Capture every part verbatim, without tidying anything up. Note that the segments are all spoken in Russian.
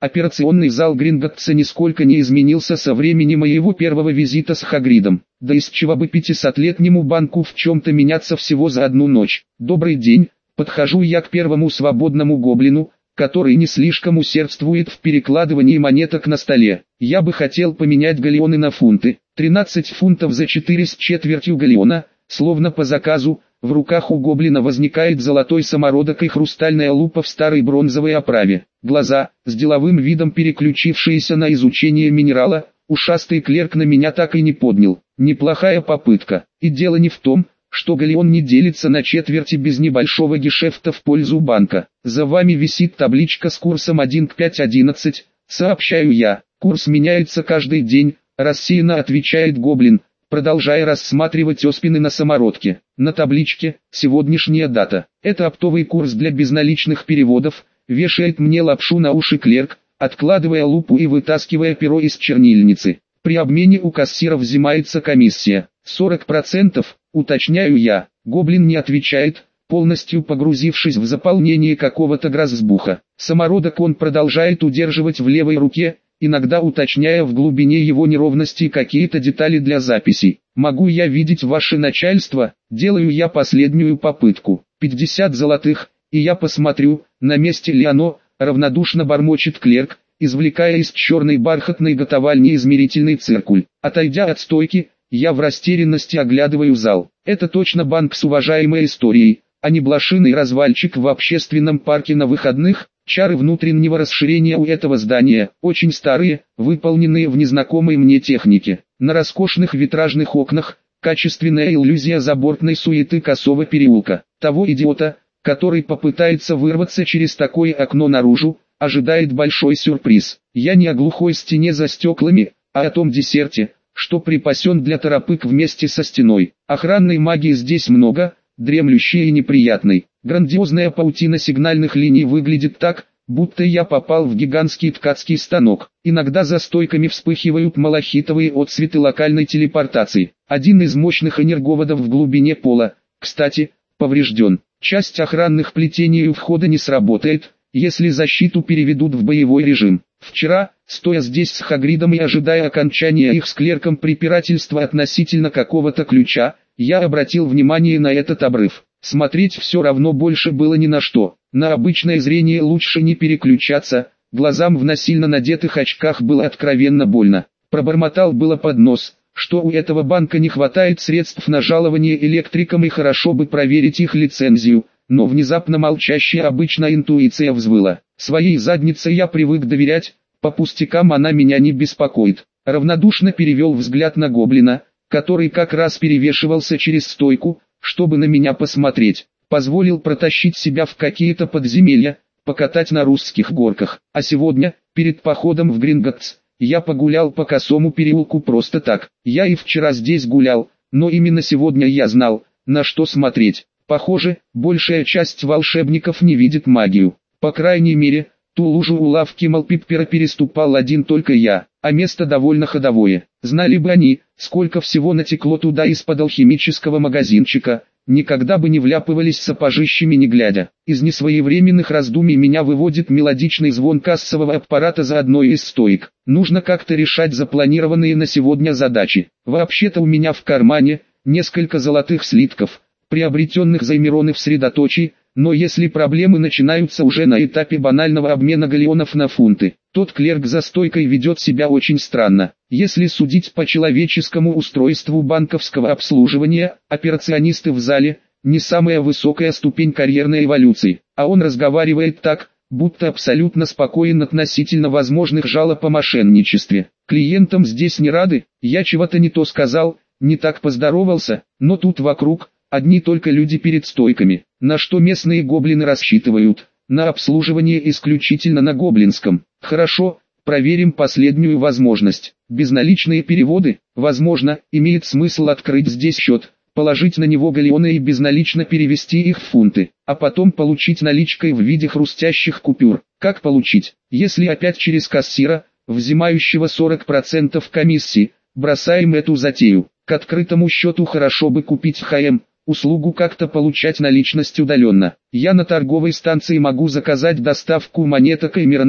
Операционный зал Гринготтса нисколько не изменился со времени моего первого визита с Хагридом. Да из чего бы пятисотлетнему банку в чем-то меняться всего за одну ночь. Добрый день, подхожу я к первому свободному гоблину, который не слишком усердствует в перекладывании монеток на столе. Я бы хотел поменять галеоны на фунты. тринадцать фунтов за четыре с четвертью галеона, словно по заказу. В руках у гоблина возникает золотой самородок и хрустальная лупа в старой бронзовой оправе. Глаза, с деловым видом переключившиеся на изучение минерала, ушастый клерк на меня так и не поднял. Неплохая попытка. И дело не в том, что галеон не делится на четверти без небольшого гешефта в пользу банка. За вами висит табличка с курсом один к пять одиннадцать, сообщаю я. Курс меняется каждый день, рассеянно отвечает гоблин, продолжая рассматривать оспины на самородке. На табличке «Сегодняшняя дата». Это оптовый курс для безналичных переводов, вешает мне лапшу на уши клерк, откладывая лупу и вытаскивая перо из чернильницы. При обмене у кассира взимается комиссия. сорок процентов, уточняю я. Гоблин не отвечает, полностью погрузившись в заполнение какого-то грозбуха. Самородок он продолжает удерживать в левой руке, иногда уточняя в глубине его неровностей какие-то детали для записей. «Могу я видеть ваше начальство?» Делаю я последнюю попытку. пятьдесят золотых, и я посмотрю, на месте ли оно, равнодушно бормочет клерк, извлекая из черной бархатной готовальни измерительный циркуль. Отойдя от стойки, я в растерянности оглядываю зал. Это точно банк с уважаемой историей, а не блошиный развальчик в общественном парке на выходных. Чары внутреннего расширения у этого здания очень старые, выполненные в незнакомой мне технике. На роскошных витражных окнах качественная иллюзия забортной суеты косого переулка. Того идиота, который попытается вырваться через такое окно наружу, ожидает большой сюрприз. Я не о глухой стене за стеклами, а о том десерте, что припасен для торопык вместе со стеной. Охранной магии здесь много, дремлющей и неприятной. Грандиозная паутина сигнальных линий выглядит так, будто я попал в гигантский ткацкий станок. Иногда за стойками вспыхивают малахитовые отсветы локальной телепортации. Один из мощных энерговодов в глубине пола, кстати, поврежден. Часть охранных плетений у входа не сработает, если защиту переведут в боевой режим. Вчера, стоя здесь с Хагридом и ожидая окончания их с клерком препирательства относительно какого-то ключа, я обратил внимание на этот обрыв. Смотреть все равно больше было ни на что. На обычное зрение лучше не переключаться, глазам в насильно надетых очках было откровенно больно. Пробормотал было под нос, что у этого банка не хватает средств на жалование электрикам и хорошо бы проверить их лицензию, но внезапно молчащая обычная интуиция взвыла. Своей заднице я привык доверять, по пустякам она меня не беспокоит. Равнодушно перевел взгляд на гоблина, который как раз перевешивался через стойку, чтобы на меня посмотреть. Позволил протащить себя в какие-то подземелья, покатать на русских горках. А сегодня, перед походом в Гринготтс, я погулял по косому переулку просто так. Я и вчера здесь гулял, но именно сегодня я знал, на что смотреть. Похоже, большая часть волшебников не видит магию. По крайней мере, ту лужу у лавки Малпиппера переступал один только я, а место довольно ходовое. Знали бы они, сколько всего натекло туда из-под алхимического магазинчика, никогда бы не вляпывались сапожищами не глядя. Из несвоевременных раздумий меня выводит мелодичный звон кассового аппарата за одной из стоек. Нужно как-то решать запланированные на сегодня задачи. Вообще-то у меня в кармане несколько золотых слитков, приобретенных за Эмироны в средоточии, но если проблемы начинаются уже на этапе банального обмена галеонов на фунты, тот клерк за стойкой ведет себя очень странно. Если судить по человеческому устройству банковского обслуживания, операционисты в зале – не самая высокая ступень карьерной эволюции, а он разговаривает так, будто абсолютно спокоен относительно возможных жалоб о мошенничестве. Клиентам здесь не рады, я чего-то не то сказал, не так поздоровался, но тут вокруг – одни только люди перед стойками. На что местные гоблины рассчитывают? На обслуживание исключительно на гоблинском. Хорошо, проверим последнюю возможность. Безналичные переводы, возможно, имеет смысл открыть здесь счет, положить на него галеоны и безналично перевести их в фунты, а потом получить наличкой в виде хрустящих купюр. Как получить? Если опять через кассира, взимающего сорок процентов комиссии, бросаем эту затею. К открытому счету хорошо бы купить ХМ. Услугу как-то получать наличность удаленно. Я на торговой станции могу заказать доставку монеток Эмиронов,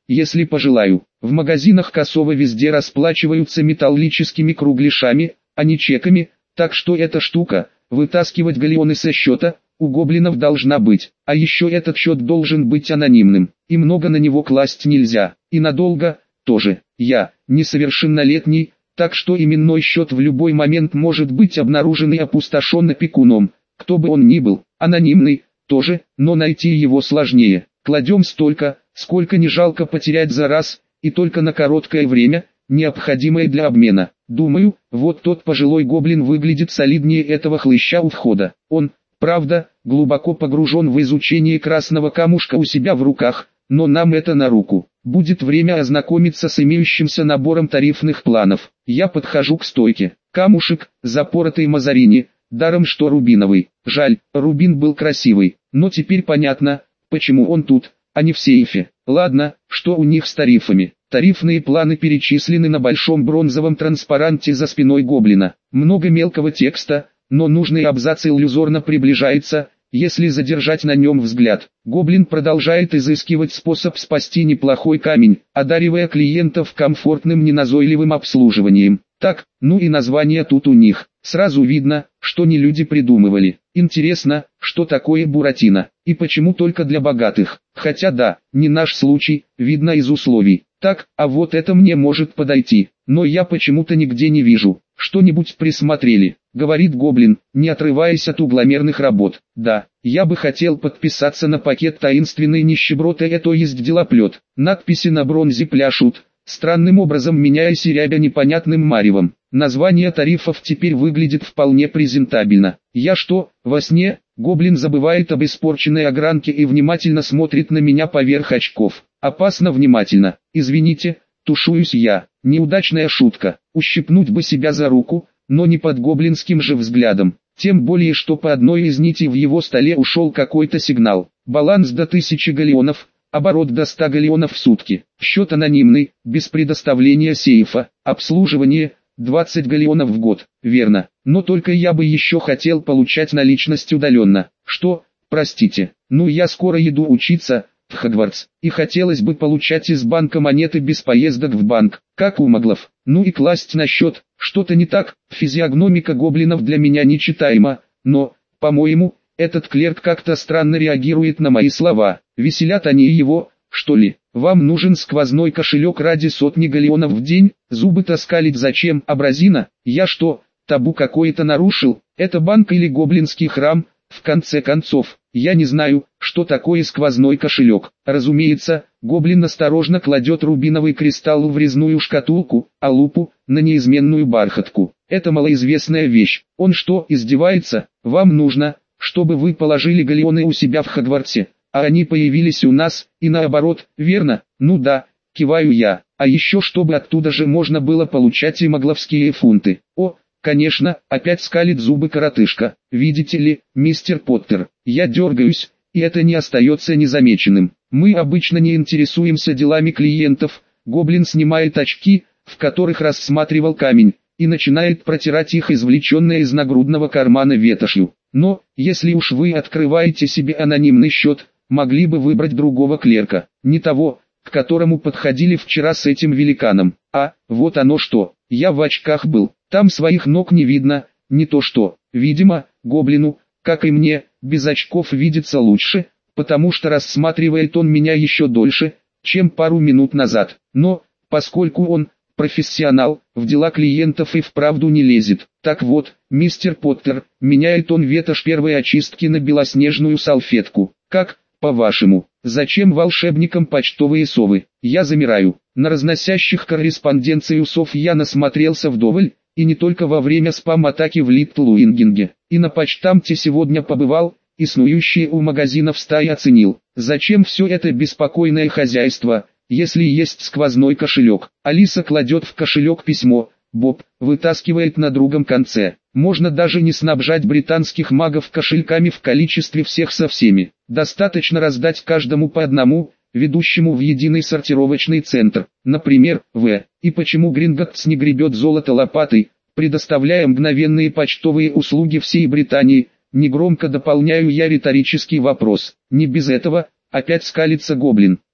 если пожелаю. В магазинах кассово везде расплачиваются металлическими кругляшами, а не чеками, так что эта штука, вытаскивать галеоны со счета, у гоблинов должна быть. А еще этот счет должен быть анонимным, и много на него класть нельзя, и надолго, тоже. Я, несовершеннолетний, так что именной счет в любой момент может быть обнаружен и опустошен опекуном, кто бы он ни был. Анонимный, тоже, но найти его сложнее. Кладем столько, сколько не жалко потерять за раз, и только на короткое время, необходимое для обмена. Думаю, вот тот пожилой гоблин выглядит солиднее этого хлыща у входа. Он, правда, глубоко погружен в изучение красного камушка у себя в руках, но нам это на руку. Будет время ознакомиться с имеющимся набором тарифных планов. Я подхожу к стойке. Камушек, запоротый мазарини, даром что рубиновый. Жаль, рубин был красивый, но теперь понятно, почему он тут, а не в сейфе. Ладно, что у них с тарифами? Тарифные планы перечислены на большом бронзовом транспаранте за спиной гоблина. Много мелкого текста, но нужный абзац иллюзорно приближается, если задержать на нем взгляд. Гоблин продолжает изыскивать способ спасти неплохой камень, одаривая клиентов комфортным неназойливым обслуживанием. Так, ну и название тут у них. Сразу видно, что не люди придумывали. Интересно, что такое буратино, и почему только для богатых. Хотя да, не наш случай, видно из условий. Так, а вот это мне может подойти, но я почему-то нигде не вижу. Что-нибудь присмотрели, говорит гоблин, не отрываясь от угломерных работ. Да, я бы хотел подписаться на пакет таинственной нищеброты, то есть делоплет. Надписи на бронзе пляшут, странным образом меняясь и рябя непонятным маревом. Название тарифов теперь выглядит вполне презентабельно. Я что, во сне? Гоблин забывает об испорченной огранке и внимательно смотрит на меня поверх очков. Опасно внимательно. Извините, тушуюсь я. Неудачная шутка. Ущипнуть бы себя за руку, но не под гоблинским же взглядом. Тем более, что по одной из нитей в его столе ушел какой-то сигнал. Баланс до тысячи галеонов, оборот до ста галеонов в сутки. Счет анонимный, без предоставления сейфа. Обслуживание двадцать галеонов в год. Верно. Но только я бы еще хотел получать наличность удаленно. Что? Простите. Ну я скоро иду учиться в Хогвартс, и хотелось бы получать из банка монеты без поездок в банк, как у маглов. Ну и класть на счет, что-то не так, физиогномика гоблинов для меня нечитаема, но, по-моему, этот клерк как-то странно реагирует на мои слова. Веселят они его, что ли? Вам нужен сквозной кошелек ради сотни галеонов в день? Зубы таскалить зачем? Абразина? Я что, табу какое-то нарушил? Это банк или гоблинский храм? В конце концов, я не знаю, что такое сквозной кошелек. Разумеется, гоблин осторожно кладет рубиновый кристалл в резную шкатулку, а лупу — на неизменную бархатку. Это малоизвестная вещь. Он что, издевается? Вам нужно, чтобы вы положили галеоны у себя в Хогвартсе, а они появились у нас, и наоборот, верно? Ну да, киваю я. А еще чтобы оттуда же можно было получать и магловские фунты. О, конечно, опять скалит зубы коротышка. Видите ли, мистер Поттер, я дергаюсь, и это не остается незамеченным. Мы обычно не интересуемся делами клиентов. Гоблин снимает очки, в которых рассматривал камень, и начинает протирать их извлеченное из нагрудного кармана ветошью. Но, если уж вы открываете себе анонимный счет, могли бы выбрать другого клерка, не того, к которому подходили вчера с этим великаном. А, вот оно что, я в очках был, там своих ног не видно, не то что, видимо, гоблину, как и мне, без очков видится лучше, потому что рассматривает он меня еще дольше, чем пару минут назад. Но, поскольку он профессионал, в дела клиентов и вправду не лезет. Так вот, мистер Поттер, меняет он ветошь первой очистки на белоснежную салфетку. Как, по-вашему, зачем волшебникам почтовые совы? Я замираю. На разносящих корреспонденцию сов я насмотрелся вдоволь, и не только во время спам-атаки в Литтлуингинге. И на почтамте сегодня побывал, и снующие у магазинов стаи оценил. Зачем все это беспокойное хозяйство, если есть сквозной кошелек? Алиса кладет в кошелек письмо, Боб вытаскивает на другом конце. Можно даже не снабжать британских магов кошельками в количестве всех со всеми. Достаточно раздать каждому по одному, ведущему в единый сортировочный центр, например, В. И почему Гринготтс не гребет золото лопатой, предоставляя мгновенные почтовые услуги всей Британии? Негромко дополняю я риторический вопрос. Не без этого, опять скалится гоблин.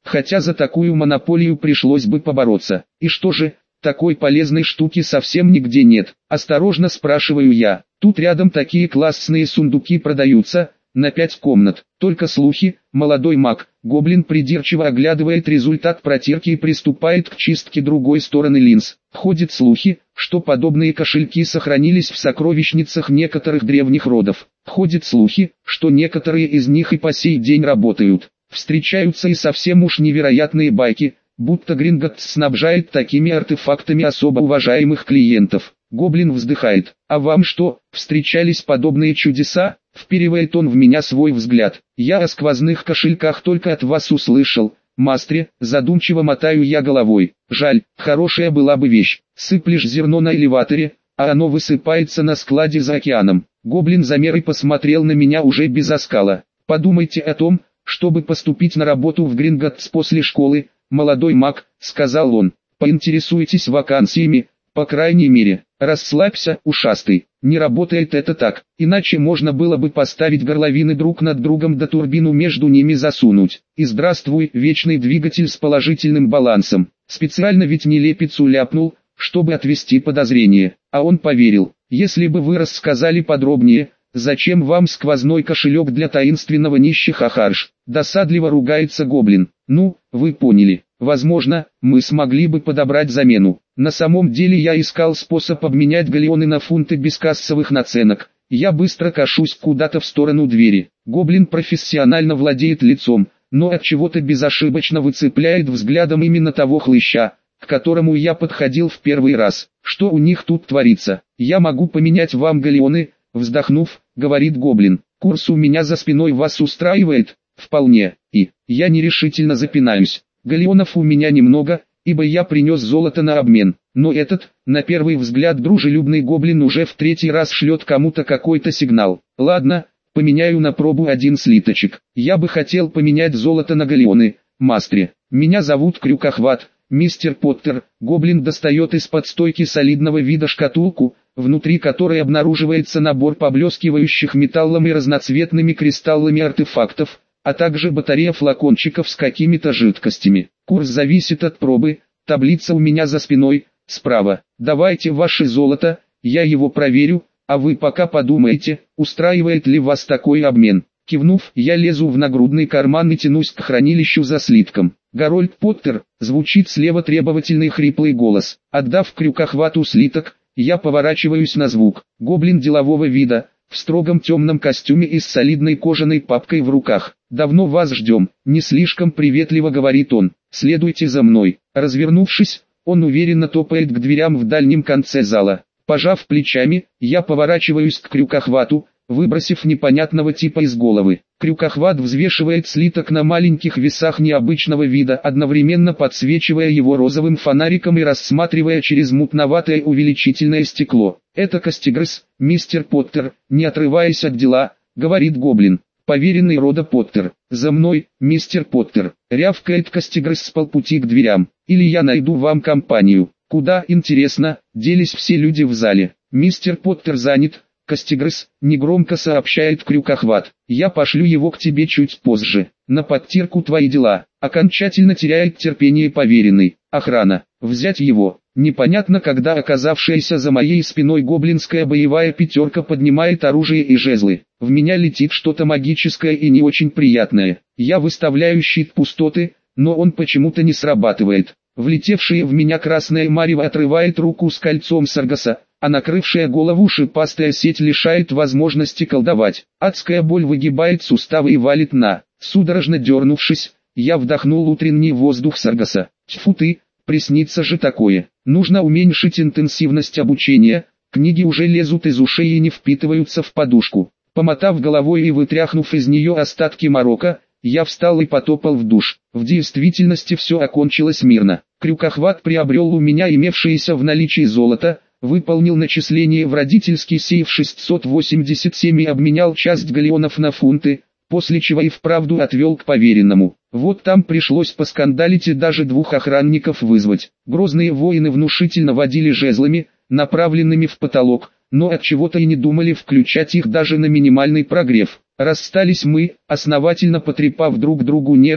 хотя за такую монополию пришлось бы побороться. И что же, такой полезной штуки совсем нигде нет. Осторожно спрашиваю я. Тут рядом такие классные сундуки продаются, на пять комнат. Только слухи. Молодой маг, гоблин придирчиво оглядывает результат протирки и приступает к чистке другой стороны линз. Ходят слухи, что подобные кошельки сохранились в сокровищницах некоторых древних родов. Ходят слухи, что некоторые из них и по сей день работают. Встречаются и совсем уж невероятные байки, будто Гринготтс снабжает такими артефактами особо уважаемых клиентов. Гоблин вздыхает. «А вам что, встречались подобные чудеса?» Вперивает он в меня свой взгляд. «Я о сквозных кошельках только от вас услышал, мастре», задумчиво мотаю я головой. «Жаль, хорошая была бы вещь. Сыплешь зерно на элеваторе, а оно высыпается на складе за океаном». Гоблин замер и посмотрел на меня уже без оскала. «Подумайте о том, чтобы поступить на работу в Гринготтс после школы, молодой маг», сказал он. «Поинтересуйтесь вакансиями, по крайней мере». «Расслабься, ушастый, не работает это так, иначе можно было бы поставить горловины друг над другом да турбину между ними засунуть. И здравствуй, вечный двигатель с положительным балансом». Специально ведь нелепицу ляпнул, чтобы отвести подозрение, а он поверил. «Если бы вы рассказали подробнее, зачем вам сквозной кошелек для таинственного нищих Ахарш?» Досадливо ругается гоблин. «Ну, вы поняли. Возможно, мы смогли бы подобрать замену. На самом деле я искал способ обменять галеоны на фунты без кассовых наценок. Я быстро кашусь куда-то в сторону двери. Гоблин профессионально владеет лицом, но от чего-то безошибочно выцепляет взглядом именно того хлыща, к которому я подходил в первый раз. Что у них тут творится? «Я могу поменять вам галеоны», вздохнув, говорит гоблин. «Курс у меня за спиной вас устраивает?» «Вполне». И я нерешительно запинаюсь. Галеонов у меня немного, ибо я принес золото на обмен. Но этот, на первый взгляд дружелюбный гоблин уже в третий раз шлет кому-то какой-то сигнал. Ладно, поменяю на пробу один слиточек. Я бы хотел поменять золото на галеоны, мастре. Меня зовут Крюкохват, мистер Поттер. Гоблин достает из-под стойки солидного вида шкатулку, внутри которой обнаруживается набор поблескивающих металлом и разноцветными кристаллами артефактов, а также батарея флакончиков с какими-то жидкостями. Курс зависит от пробы, таблица у меня за спиной, справа. «Давайте ваше золото, я его проверю, а вы пока подумайте, устраивает ли вас такой обмен». Кивнув, я лезу в нагрудный карман и тянусь к хранилищу за слитком. «Гарольд Поттер», звучит слева требовательный хриплый голос. Отдав Крюкохвату слиток, я поворачиваюсь на звук. Гоблин делового вида, в строгом темном костюме и с солидной кожаной папкой в руках. «Давно вас ждем», не слишком приветливо говорит он. «Следуйте за мной». Развернувшись, он уверенно топает к дверям в дальнем конце зала. Пожав плечами, я поворачиваюсь к Крюкохвату, выбросив непонятного типа из головы. Крюкохват взвешивает слиток на маленьких весах необычного вида, одновременно подсвечивая его розовым фонариком и рассматривая через мутноватое увеличительное стекло. «Это Костигресс, мистер Поттер», не отрываясь от дела, говорит гоблин. «Поверенный рода Поттер. За мной, мистер Поттер», рявкает Костигресс с полпути к дверям. «Или я найду вам компанию». «Куда, интересно, делись все люди в зале?» «Мистер Поттер занят, Костигресс», негромко сообщает Крюкохват. «Я пошлю его к тебе чуть позже. На подтирку твои дела». Окончательно теряет терпение поверенный. «Охрана. Взять его». Непонятно, когда оказавшаяся за моей спиной гоблинская боевая пятерка поднимает оружие и жезлы. В меня летит что-то магическое и не очень приятное. Я выставляю щит пустоты, но он почему-то не срабатывает. Влетевшая в меня красная марево отрывает руку с кольцом Саргаса, а накрывшая голову шипастая сеть лишает возможности колдовать. Адская боль выгибает суставы и валит на. Судорожно дернувшись, я вдохнул утренний воздух Саргаса. Тьфу ты, приснится же такое. Нужно уменьшить интенсивность обучения, книги уже лезут из ушей и не впитываются в подушку. Помотав головой и вытряхнув из нее остатки морока, я встал и потопал в душ. В действительности все окончилось мирно. Крюкохват приобрел у меня имевшееся в наличии золото, выполнил начисление в родительский сейф шестьсот восемьдесят семь и обменял часть галеонов на фунты, после чего и вправду отвел к поверенному. Вот там пришлось поскандалить и даже двух охранников вызвать. Грозные воины внушительно водили жезлами, направленными в потолок, но от чего-то и не думали включать их даже на минимальный прогрев. Расстались мы, основательно потрепав друг другу нервы,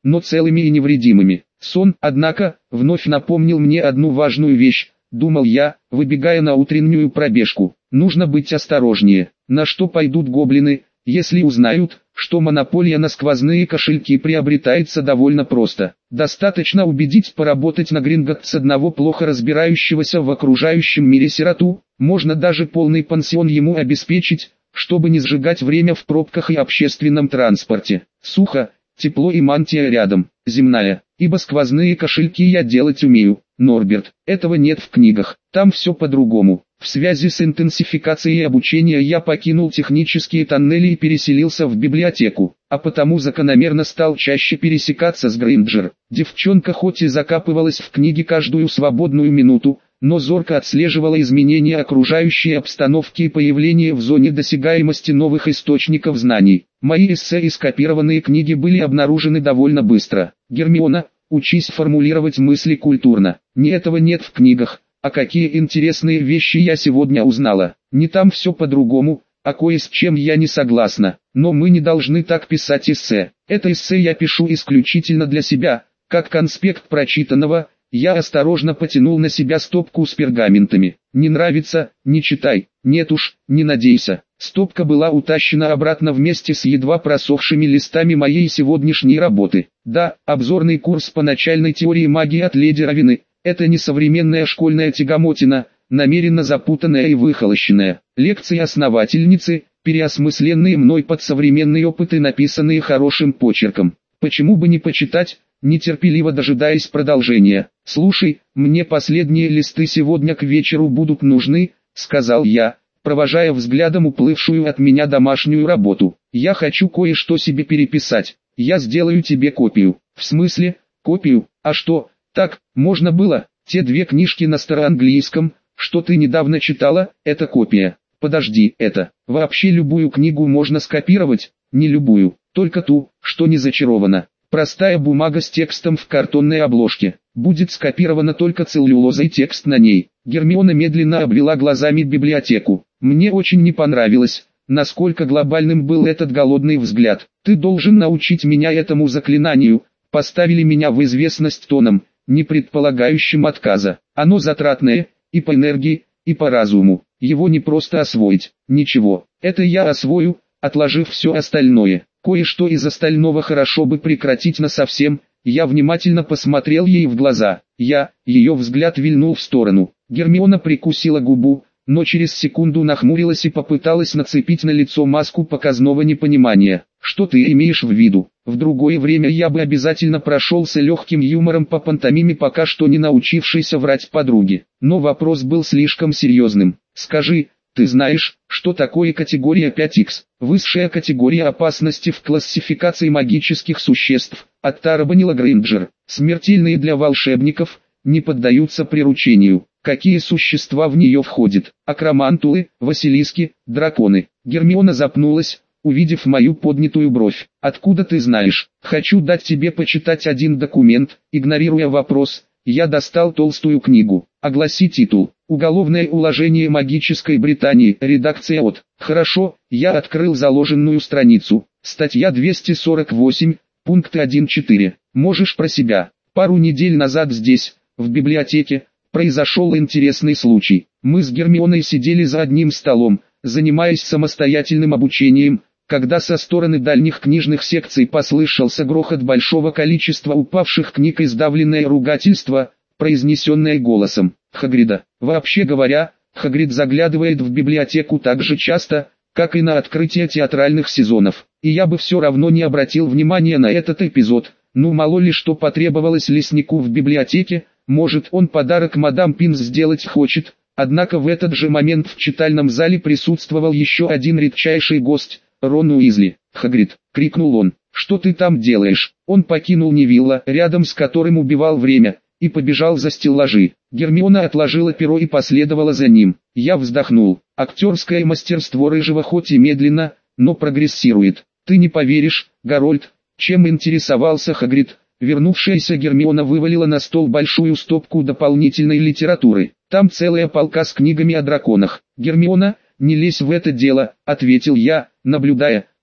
но целыми и невредимыми. Сон, однако, вновь напомнил мне одну важную вещь, думал я, выбегая на утреннюю пробежку. Нужно быть осторожнее. На что пойдут гоблины, если узнают, что монополия на сквозные кошельки приобретается довольно просто. Достаточно убедить поработать на Гринготс одного плохо разбирающегося в окружающем мире сироту, можно даже полный пансион ему обеспечить, чтобы не сжигать время в пробках и общественном транспорте. Сухо, тепло и мантия рядом, земная, ибо сквозные кошельки я делать умею. Норберт, этого нет в книгах, там все по-другому. В связи с интенсификацией обучения я покинул технические тоннели и переселился в библиотеку, а потому закономерно стал чаще пересекаться с Грейнджер. Девчонка хоть и закапывалась в книги каждую свободную минуту, но зорко отслеживала изменения окружающей обстановки и появление в зоне досягаемости новых источников знаний. Мои эссе и скопированные книги были обнаружены довольно быстро. Гермиона, учись формулировать мысли культурно. Ни этого нет в книгах. А какие интересные вещи я сегодня узнала. Не там все по-другому, а кое с чем я не согласна. Но мы не должны так писать эссе. Это эссе я пишу исключительно для себя, как конспект прочитанного. Я осторожно потянул на себя стопку с пергаментами. Не нравится, не читай. Нет уж, не надейся. Стопка была утащена обратно вместе с едва просохшими листами моей сегодняшней работы. Да, обзорный курс по начальной теории магии от леди Равины. Это не современная школьная тягомотина, намеренно запутанная и выхолощенная. Лекции основательницы, переосмысленные мной под современные опыты, написанные хорошим почерком. Почему бы не почитать, нетерпеливо дожидаясь продолжения. «Слушай, мне последние листы сегодня к вечеру будут нужны», — сказал я, провожая взглядом уплывшую от меня домашнюю работу. «Я хочу кое-что себе переписать. Я сделаю тебе копию». «В смысле, копию? А что, так, можно было? Те две книжки на староанглийском, что ты недавно читала, это копия». «Подожди, это, вообще любую книгу можно скопировать?» «Не любую, только ту, что не зачарована. Простая бумага с текстом в картонной обложке. Будет скопирована только целлюлозой текст на ней». Гермиона медленно обвела глазами библиотеку. Мне очень не понравилось, насколько глобальным был этот голодный взгляд. «Ты должен научить меня этому заклинанию», поставили меня в известность тоном, не предполагающим отказа. Оно затратное, и по энергии, и по разуму. Его не просто освоить. Ничего, это я освою, отложив все остальное. Кое-что из остального хорошо бы прекратить насовсем. Я внимательно посмотрел ей в глаза. Я, ее взгляд вильнул в сторону. Гермиона прикусила губу, но через секунду нахмурилась и попыталась нацепить на лицо маску показного непонимания. «Что ты имеешь в виду? В другое время я бы обязательно прошелся легким юмором по пантомиме, пока что не научившейся врать подруге. Но вопрос был слишком серьезным. Скажи, ты знаешь, что такое категория пять икс? Высшая категория опасности в классификации магических существ», оттарабанила Грейнджер. «Смертельные для волшебников, не поддаются приручению». «Какие существа в нее входят? Акромантулы, василиски, драконы?» Гермиона запнулась, увидев мою поднятую бровь. «Откуда ты знаешь? Хочу дать тебе почитать один документ». Игнорируя вопрос, я достал толстую книгу. «Огласи титул. Уголовное уложение магической Британии. Редакция от». «Хорошо», я открыл заложенную страницу. Статья двести сорок восемь, пункт один точка четыре. «Можешь про себя. Пару недель назад здесь, в библиотеке, произошел интересный случай. Мы с Гермионой сидели за одним столом, занимаясь самостоятельным обучением, когда со стороны дальних книжных секций послышался грохот большого количества упавших книг и сдавленное ругательство, произнесенное голосом Хагрида. Вообще говоря, Хагрид заглядывает в библиотеку так же часто, как и на открытие театральных сезонов. И я бы все равно не обратил внимания на этот эпизод. Ну мало ли что потребовалось леснику в библиотеке. Может, он подарок мадам Пинс сделать хочет. Однако в этот же момент в читальном зале присутствовал еще один редчайший гость, Рон Уизли. «Хагрид!» — крикнул он. «Что ты там делаешь?» Он покинул Невилла, рядом с которым убивал время, и побежал за стеллажи. Гермиона отложила перо и последовала за ним. Я вздохнул. Актерское мастерство Рыжего хоть и медленно, но прогрессирует. «Ты не поверишь, Гарольд, чем интересовался Хагрид?» Вернувшаяся Гермиона вывалила на стол большую стопку дополнительной литературы. «Там целая полка с книгами о драконах». «Гермиона, не лезь в это дело», — ответил я, наблюдая,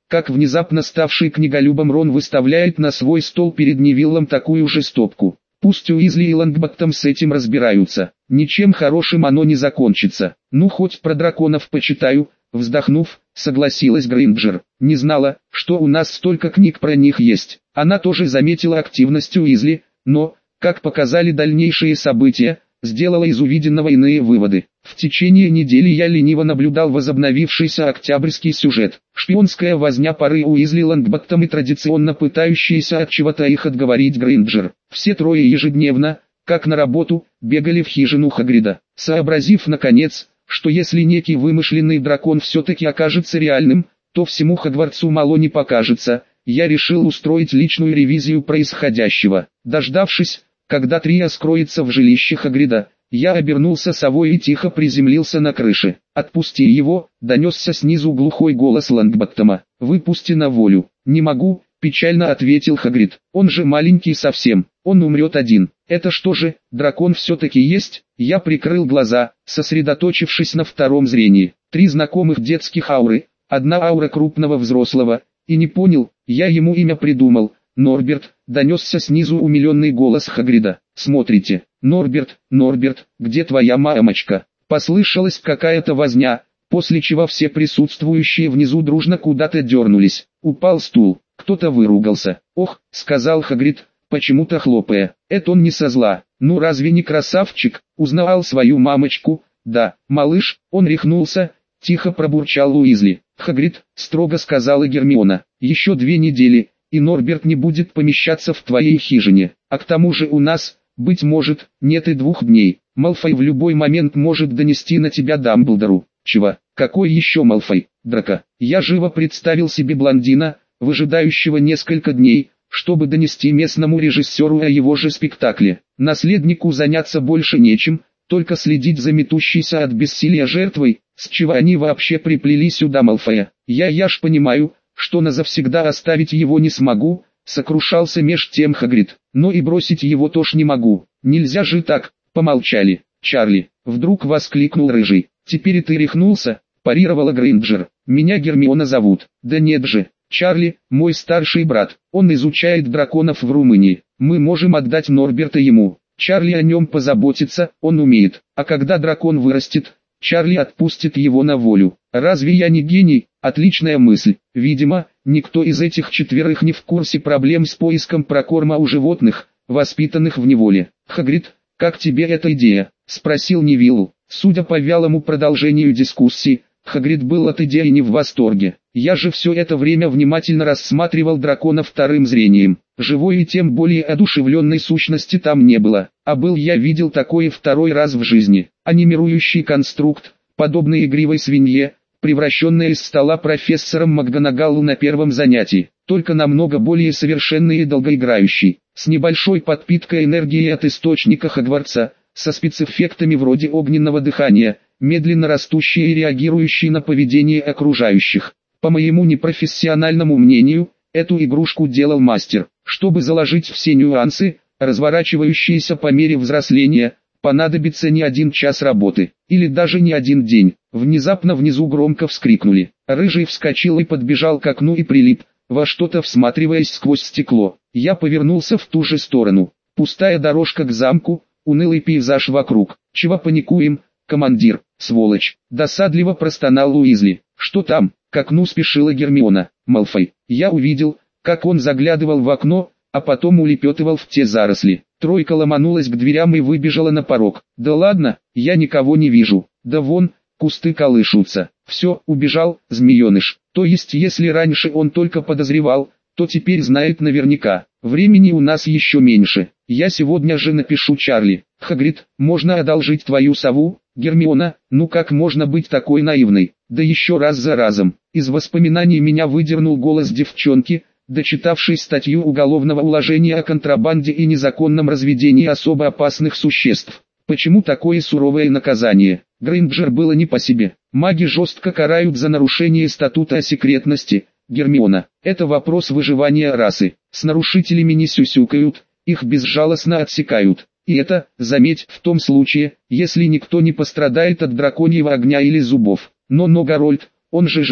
как внезапно ставший книголюбом Рон выставляет на свой стол перед Невиллом такую же стопку. Пусть Уизли и Лонгботтом с этим разбираются, ничем хорошим оно не закончится. Ну хоть про драконов почитаю, вздохнув, согласилась Грейнджер. Не знала, что у нас столько книг про них есть. Она тоже заметила активность Уизли, но, как показали дальнейшие события, сделала из увиденного иные выводы. В течение недели я лениво наблюдал возобновившийся октябрьский сюжет. Шпионская возня пары Уизли Лонгботтом и традиционно пытающаяся от чего-то их отговорить Грейнджер. Все трое ежедневно, как на работу, бегали в хижину Хагрида. Сообразив наконец, что если некий вымышленный дракон все-таки окажется реальным, то всему Хогвартсу мало не покажется, я решил устроить личную ревизию происходящего. Дождавшись, когда трио скроется в жилище Хагрида, я обернулся совой и тихо приземлился на крыше. «Отпусти его», — донесся снизу глухой голос Лонгботтома. «Выпусти на волю». «Не могу», — печально ответил Хагрид. «Он же маленький совсем, он умрет один». «Это что же, дракон все-таки есть?» Я прикрыл глаза, сосредоточившись на втором зрении. Три знакомых детских ауры, одна аура крупного взрослого, и не понял, я ему имя придумал. «Норберт», — донесся снизу умиленный голос Хагрида. «Смотрите, Норберт, Норберт, где твоя мамочка?» Послышалась какая-то возня, после чего все присутствующие внизу дружно куда-то дернулись. Упал стул, кто-то выругался. «Ох», — сказал Хагрид, почему-то хлопая. «Это он не со зла. Ну разве не красавчик? Узнавал свою мамочку?» «Да, малыш», — он рехнулся, тихо пробурчал Уизли. «Хагрид», — строго сказала Гермиона, — «еще две недели, и Норберт не будет помещаться в твоей хижине. А к тому же у нас, быть может, нет и двух дней. Малфой в любой момент может донести на тебя Дамблдору». «Чего? Какой еще Малфой, Драко?» Я живо представил себе блондина, выжидающего несколько дней, чтобы донести местному режиссеру о его же спектакле. Наследнику заняться больше нечем, только следить за метущейся от бессилия жертвой, с чего они вообще приплели сюда Малфоя. Я я ж понимаю, что назавсегда оставить его не смогу, сокрушался меж тем Хагрид, но и бросить его тоже не могу. Нельзя же так. Помолчали. «Чарли», — вдруг воскликнул Рыжий. «Теперь и ты рехнулся?» — парировала Грейнджер. «Меня Гермиона зовут». «Да нет же, Чарли, мой старший брат, он изучает драконов в Румынии. Мы можем отдать Норберта ему. Чарли о нем позаботится, он умеет. А когда дракон вырастет, Чарли отпустит его на волю. Разве я не гений?» Отличная мысль. Видимо, никто из этих четверых не в курсе проблем с поиском прокорма у животных, воспитанных в неволе. «Хагрид, как тебе эта идея?» — спросил Невилл. Судя по вялому продолжению дискуссии, Хагрид был от идеи не в восторге. Я же все это время внимательно рассматривал дракона вторым зрением. Живой и тем более одушевленной сущности там не было. А был я видел такое второй раз в жизни. Анимирующий конструкт, подобный игривой свинье, превращенная из стола профессором МакГонагалл на первом занятии, только намного более совершенный и долгоиграющий, с небольшой подпиткой энергии от источника Хогвартса, со спецэффектами вроде огненного дыхания, медленно растущие и реагирующие на поведение окружающих. По моему непрофессиональному мнению, эту игрушку делал мастер. Чтобы заложить все нюансы, разворачивающиеся по мере взросления, понадобится не один час работы, или даже не один день. Внезапно внизу громко вскрикнули. Рыжий вскочил и подбежал к окну и прилип, во что-то всматриваясь сквозь стекло. Я повернулся в ту же сторону. Пустая дорожка к замку, унылый пейзаж вокруг. «Чего паникуем, командир, сволочь?» Досадливо простонал Уизли. «Что там?» К окну спешила Гермиона. «Малфой». Я увидел, как он заглядывал в окно, а потом улепетывал в те заросли. Тройка ломанулась к дверям и выбежала на порог. «Да ладно, я никого не вижу. Да вон, кусты колышутся». «Все, убежал, змееныш». То есть если раньше он только подозревал, то теперь знает наверняка. Времени у нас еще меньше. Я сегодня же напишу Чарли. «Хагрид, можно одолжить твою сову?» «Гермиона, ну как можно быть такой наивной?» Да еще раз за разом. Из воспоминаний меня выдернул голос девчонки, дочитавшей статью уголовного уложения о контрабанде и незаконном разведении особо опасных существ. Почему такое суровое наказание? Грейнджер было не по себе. Маги жестко карают за нарушение статута о секретности. Гермиона, это вопрос выживания расы. С нарушителями не сюсюкают, их безжалостно отсекают. И это, заметь, в том случае, если никто не пострадает от драконьего огня или зубов. Но но Гарольд, он же живой.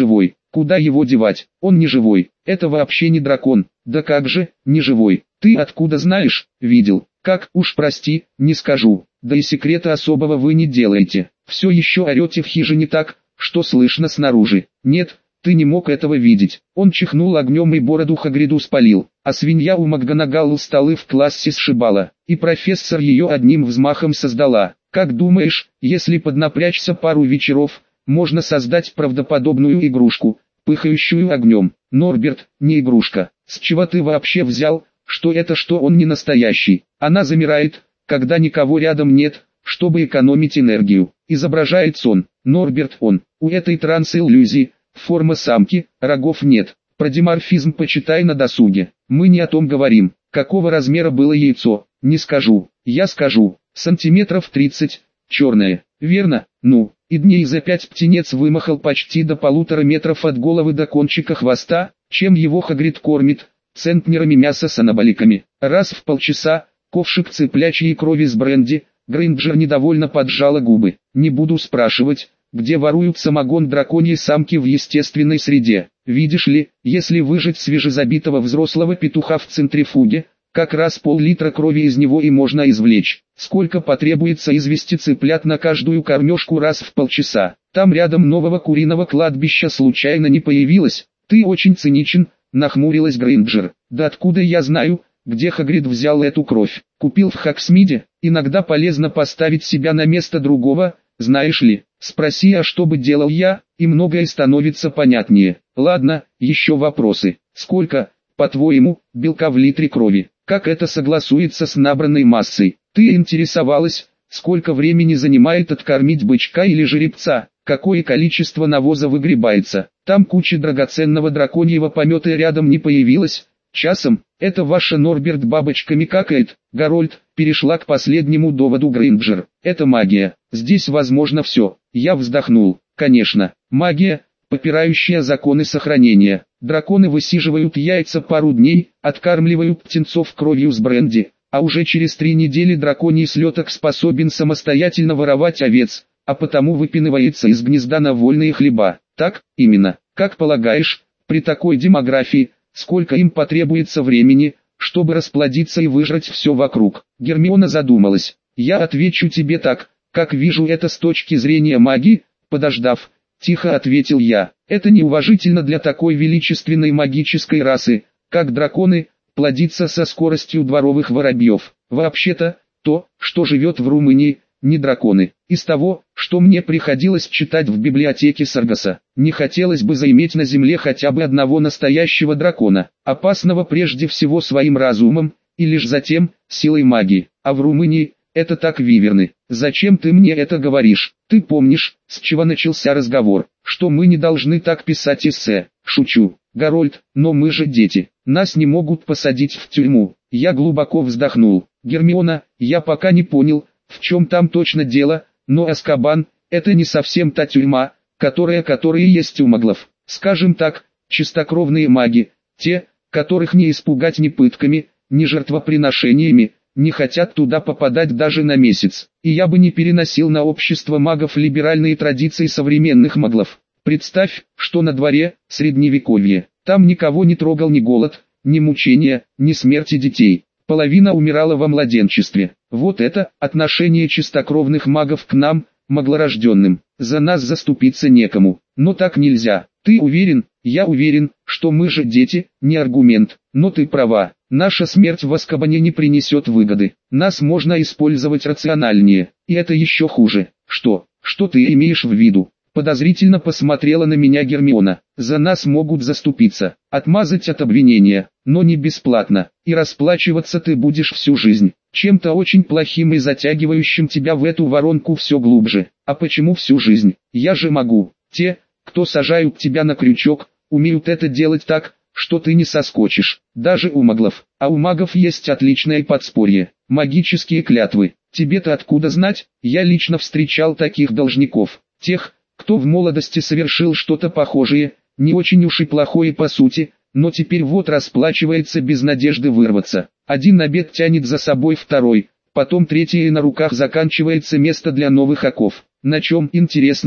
Куда его девать? Он не живой. Это вообще не дракон. Да как же, не живой? Ты откуда знаешь? Видел. Как, уж прости, не скажу. Да и секрета особого вы не делаете. Все еще орете в хижине так, что слышно снаружи. Нет, ты не мог этого видеть. Он чихнул огнем и бороду Хагриду спалил. А свинья у МакГонагалл столы в классе сшибала. И профессор ее одним взмахом создала. Как думаешь, если поднапрячься пару вечеров, можно создать правдоподобную игрушку, пыхающую огнем? Норберт, не игрушка. С чего ты вообще взял, что это что он не настоящий? Она замирает, когда никого рядом нет, чтобы экономить энергию. Изображает сон. Норберт он. У этой транс-иллюзии, форма самки, рогов нет. Про диморфизм почитай на досуге. Мы не о том говорим. Какого размера было яйцо? Не скажу. Я скажу. Сантиметров тридцать. Черное. Верно? Ну. И дней за пять птенец вымахал почти до полутора метров от головы до кончика хвоста, чем его Хагрид кормит, центнерами мяса с анаболиками. Раз в полчаса, ковшик цыплячьей крови с бренди. Грейнджер недовольно поджала губы. Не буду спрашивать, где воруют самогон драконьи самки в естественной среде. Видишь ли, если выжать свежезабитого взрослого петуха в центрифуге, как раз пол-литра крови из него и можно извлечь. Сколько потребуется извести цыплят на каждую кормежку раз в полчаса? Там рядом нового куриного кладбища случайно не появилось? Ты очень циничен, нахмурилась Грейнджер. Да откуда я знаю, где Хагрид взял эту кровь? Купил в Хоксмиде. Иногда полезно поставить себя на место другого, знаешь ли. Спроси, а что бы делал я, и многое становится понятнее. Ладно, еще вопросы. Сколько, по-твоему, белка в литре крови? Как это согласуется с набранной массой? Ты интересовалась, сколько времени занимает откормить бычка или жеребца? Какое количество навоза выгребается? Там куча драгоценного драконьего помета рядом не появилась? Часом, это ваша Норберт бабочками какает. Гарольд перешла к последнему доводу Грейнджер. Это магия. Здесь возможно все. Я вздохнул. Конечно, магия, попирающая законы сохранения. Драконы высиживают яйца пару дней, откармливают птенцов кровью с бренди, а уже через три недели драконий слеток способен самостоятельно воровать овец, а потому выпинывается из гнезда на вольные хлеба. Так, именно. Как полагаешь, при такой демографии, сколько им потребуется времени, чтобы расплодиться и выжрать все вокруг? Гермиона задумалась. Я отвечу тебе так, как вижу это с точки зрения магии. Подождав, тихо ответил я. Это неуважительно для такой величественной магической расы, как драконы, плодиться со скоростью дворовых воробьев. Вообще-то, то, что живет в Румынии, не драконы. Из того, что мне приходилось читать в библиотеке Саргаса, не хотелось бы заиметь на земле хотя бы одного настоящего дракона, опасного прежде всего своим разумом, и лишь затем, силой магии. А в Румынии, это так виверны. Зачем ты мне это говоришь? Ты помнишь, с чего начался разговор, что мы не должны так писать эссе? Шучу, Гарольд, но мы же дети, нас не могут посадить в тюрьму. Я глубоко вздохнул. Гермиона, я пока не понял, в чем там точно дело, но Азкабан – это не совсем та тюрьма, которая которые есть у маглов. Скажем так, чистокровные маги, те, которых не испугать ни пытками, ни жертвоприношениями, не хотят туда попадать даже на месяц. И я бы не переносил на общество магов либеральные традиции современных маглов. Представь, что на дворе средневековье. Там никого не трогал ни голод, ни мучения, ни смерти детей. Половина умирала во младенчестве. Вот это отношение чистокровных магов к нам, маглорожденным. За нас заступиться некому. Но так нельзя. Ты уверен? Я уверен, что мы же дети, не аргумент. Но ты права. Наша смерть в Азкабане не принесет выгоды. Нас можно использовать рациональнее. И это еще хуже. Что? Что ты имеешь в виду? Подозрительно посмотрела на меня Гермиона. За нас могут заступиться, отмазать от обвинения, но не бесплатно. И расплачиваться ты будешь всю жизнь. Чем-то очень плохим и затягивающим тебя в эту воронку все глубже. А почему всю жизнь? Я же могу. Те, кто сажают тебя на крючок, умеют это делать так, что ты не соскочишь. Даже у маглов. А у магов есть отличное подспорье. Магические клятвы. Тебе-то откуда знать? Я лично встречал таких должников. Тех, кто в молодости совершил что-то похожее, не очень уж и плохое по сути, но теперь вот расплачивается без надежды вырваться. Один обет тянет за собой второй, потом третий, и на руках заканчивается место для новых оков. На чем, интересно,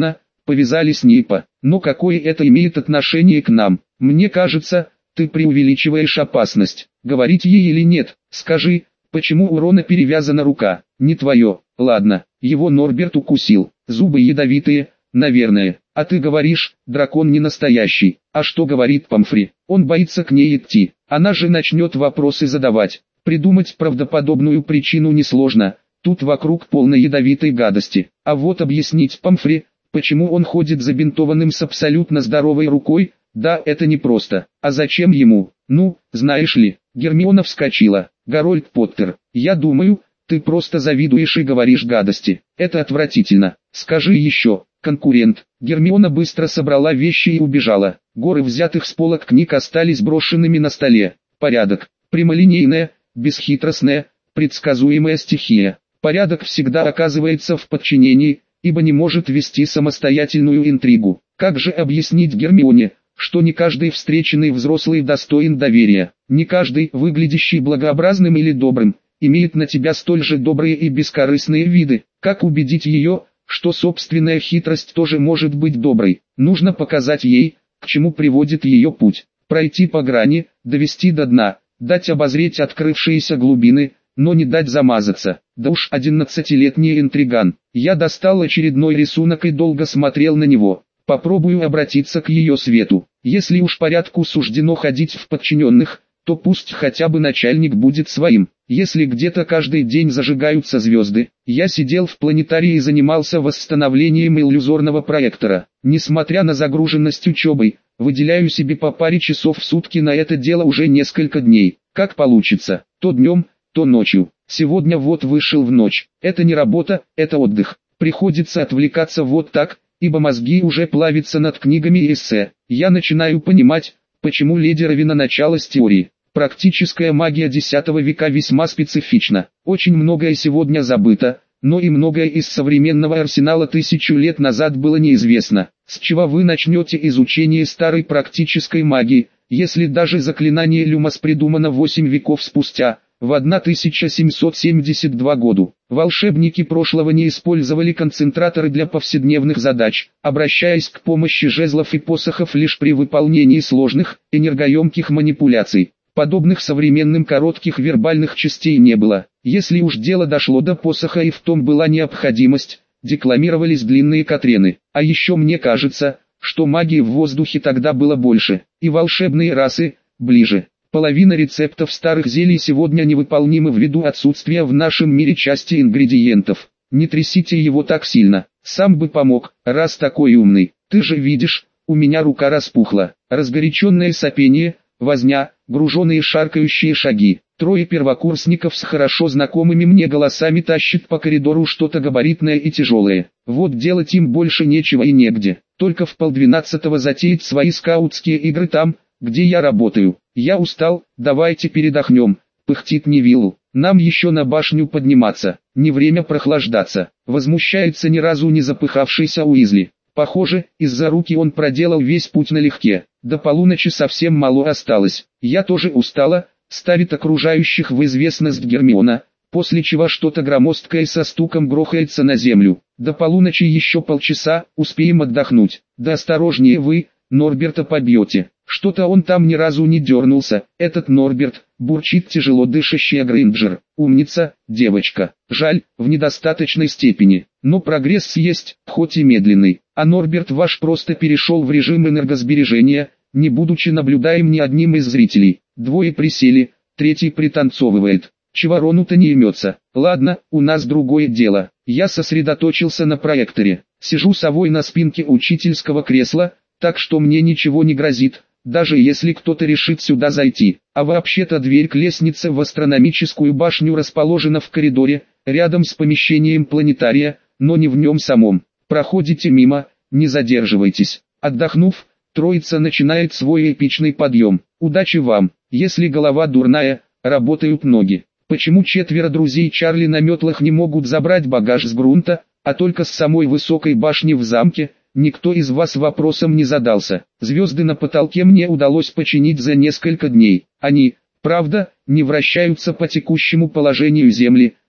повязались Нейпа. Но какое это имеет отношение к нам? Мне кажется, ты преувеличиваешь опасность. Говорить ей или нет? Скажи, почему у Рона перевязана рука? Не твое. Ладно, его Норберт укусил. Зубы ядовитые, наверное. А ты говоришь, дракон не настоящий. А что говорит Памфри? Он боится к ней идти. Она же начнет вопросы задавать. Придумать правдоподобную причину несложно. Тут вокруг полно ядовитой гадости. А вот объяснить Памфри, почему он ходит забинтованным с абсолютно здоровой рукой, да, это непросто. А зачем ему? Ну, знаешь ли, Гермиона вскочила. Гарольд Поттер, я думаю, ты просто завидуешь и говоришь гадости. Это отвратительно. Скажи еще, конкурент. Гермиона быстро собрала вещи и убежала. Горы взятых с полок книг остались брошенными на столе. Порядок. Прямолинейная, бесхитростная, предсказуемая стихия. Порядок всегда оказывается в подчинении, ибо не может вести самостоятельную интригу. Как же объяснить Гермионе, что не каждый встреченный взрослый достоин доверия, не каждый, выглядящий благообразным или добрым, имеет на тебя столь же добрые и бескорыстные виды? Как убедить ее, что собственная хитрость тоже может быть доброй? Нужно показать ей, к чему приводит ее путь, пройти по грани, довести до дна, дать обозреть открывшиеся глубины, но не дать замазаться. Да уж, одиннадцатилетний интриган. Я достал очередной рисунок и долго смотрел на него. Попробую обратиться к ее свету. Если уж порядку суждено ходить в подчиненных, то пусть хотя бы начальник будет своим. Если где-то каждый день зажигаются звезды, я сидел в планетарии и занимался восстановлением иллюзорного проектора. Несмотря на загруженность учебой, выделяю себе по паре часов в сутки на это дело уже несколько дней. Как получится, то днем, то ночью. Сегодня вот вышел в ночь. Это не работа, это отдых. Приходится отвлекаться вот так, ибо мозги уже плавятся над книгами и эссе. Я начинаю понимать, почему леди Равина начала с теории. Практическая магия десятого века весьма специфична. Очень многое сегодня забыто, но и многое из современного арсенала тысячу лет назад было неизвестно. С чего вы начнете изучение старой практической магии, если даже заклинание Люмос придумано восемь веков спустя, в тысяча семьсот семьдесят втором году? Волшебники прошлого не использовали концентраторы для повседневных задач, обращаясь к помощи жезлов и посохов лишь при выполнении сложных, энергоемких манипуляций. Подобных современным коротких вербальных частей не было. Если уж дело дошло до посоха и в том была необходимость, декламировались длинные катрены. А еще мне кажется, что магии в воздухе тогда было больше, и волшебные расы ближе. Половина рецептов старых зелий сегодня невыполнимы ввиду отсутствия в нашем мире части ингредиентов. Не трясите его так сильно, сам бы помог, раз такой умный. Ты же видишь, у меня рука распухла. Разгоряченное сопение, возня, груженые шаркающие шаги. Трое первокурсников с хорошо знакомыми мне голосами тащат по коридору что-то габаритное и тяжелое. Вот делать им больше нечего и негде. Только в полдвенадцатого затеять свои скаутские игры там, где я работаю. Я устал, давайте передохнем, пыхтит Невилл. Нам еще на башню подниматься, не время прохлаждаться. Возмущается ни разу не запыхавшийся Уизли. Похоже, из-за руки он проделал весь путь налегке. До полуночи совсем мало осталось. Я тоже устала, ставит окружающих в известность Гермиона, после чего что-то громоздкое со стуком грохается на землю. До полуночи еще полчаса, успеем отдохнуть. Да осторожнее вы, Норберта побьете. Что-то он там ни разу не дернулся. Этот Норберт, бурчит тяжело дышащая Грейнджер. Умница, девочка. Жаль, в недостаточной степени. Но прогресс есть, хоть и медленный. А Норберт ваш просто перешел в режим энергосбережения, не будучи наблюдаем ни одним из зрителей. Двое присели, третий пританцовывает. Чего Рону-то не имется? Ладно, у нас другое дело. Я сосредоточился на проекторе. Сижу совой на спинке учительского кресла, так что мне ничего не грозит, даже если кто-то решит сюда зайти. А вообще-то дверь к лестнице в астрономическую башню расположена в коридоре, рядом с помещением планетария, но не в нем самом. Проходите мимо, не задерживайтесь. Отдохнув, троица начинает свой эпичный подъем. Удачи вам. Если голова дурная, работают ноги. Почему четверо друзей Чарли на метлах не могут забрать багаж с грунта, а только с самой высокой башни в замке? Никто из вас вопросом не задался. Звезды на потолке мне удалось починить за несколько дней. Они, правда, не вращаются по текущему положению Земли,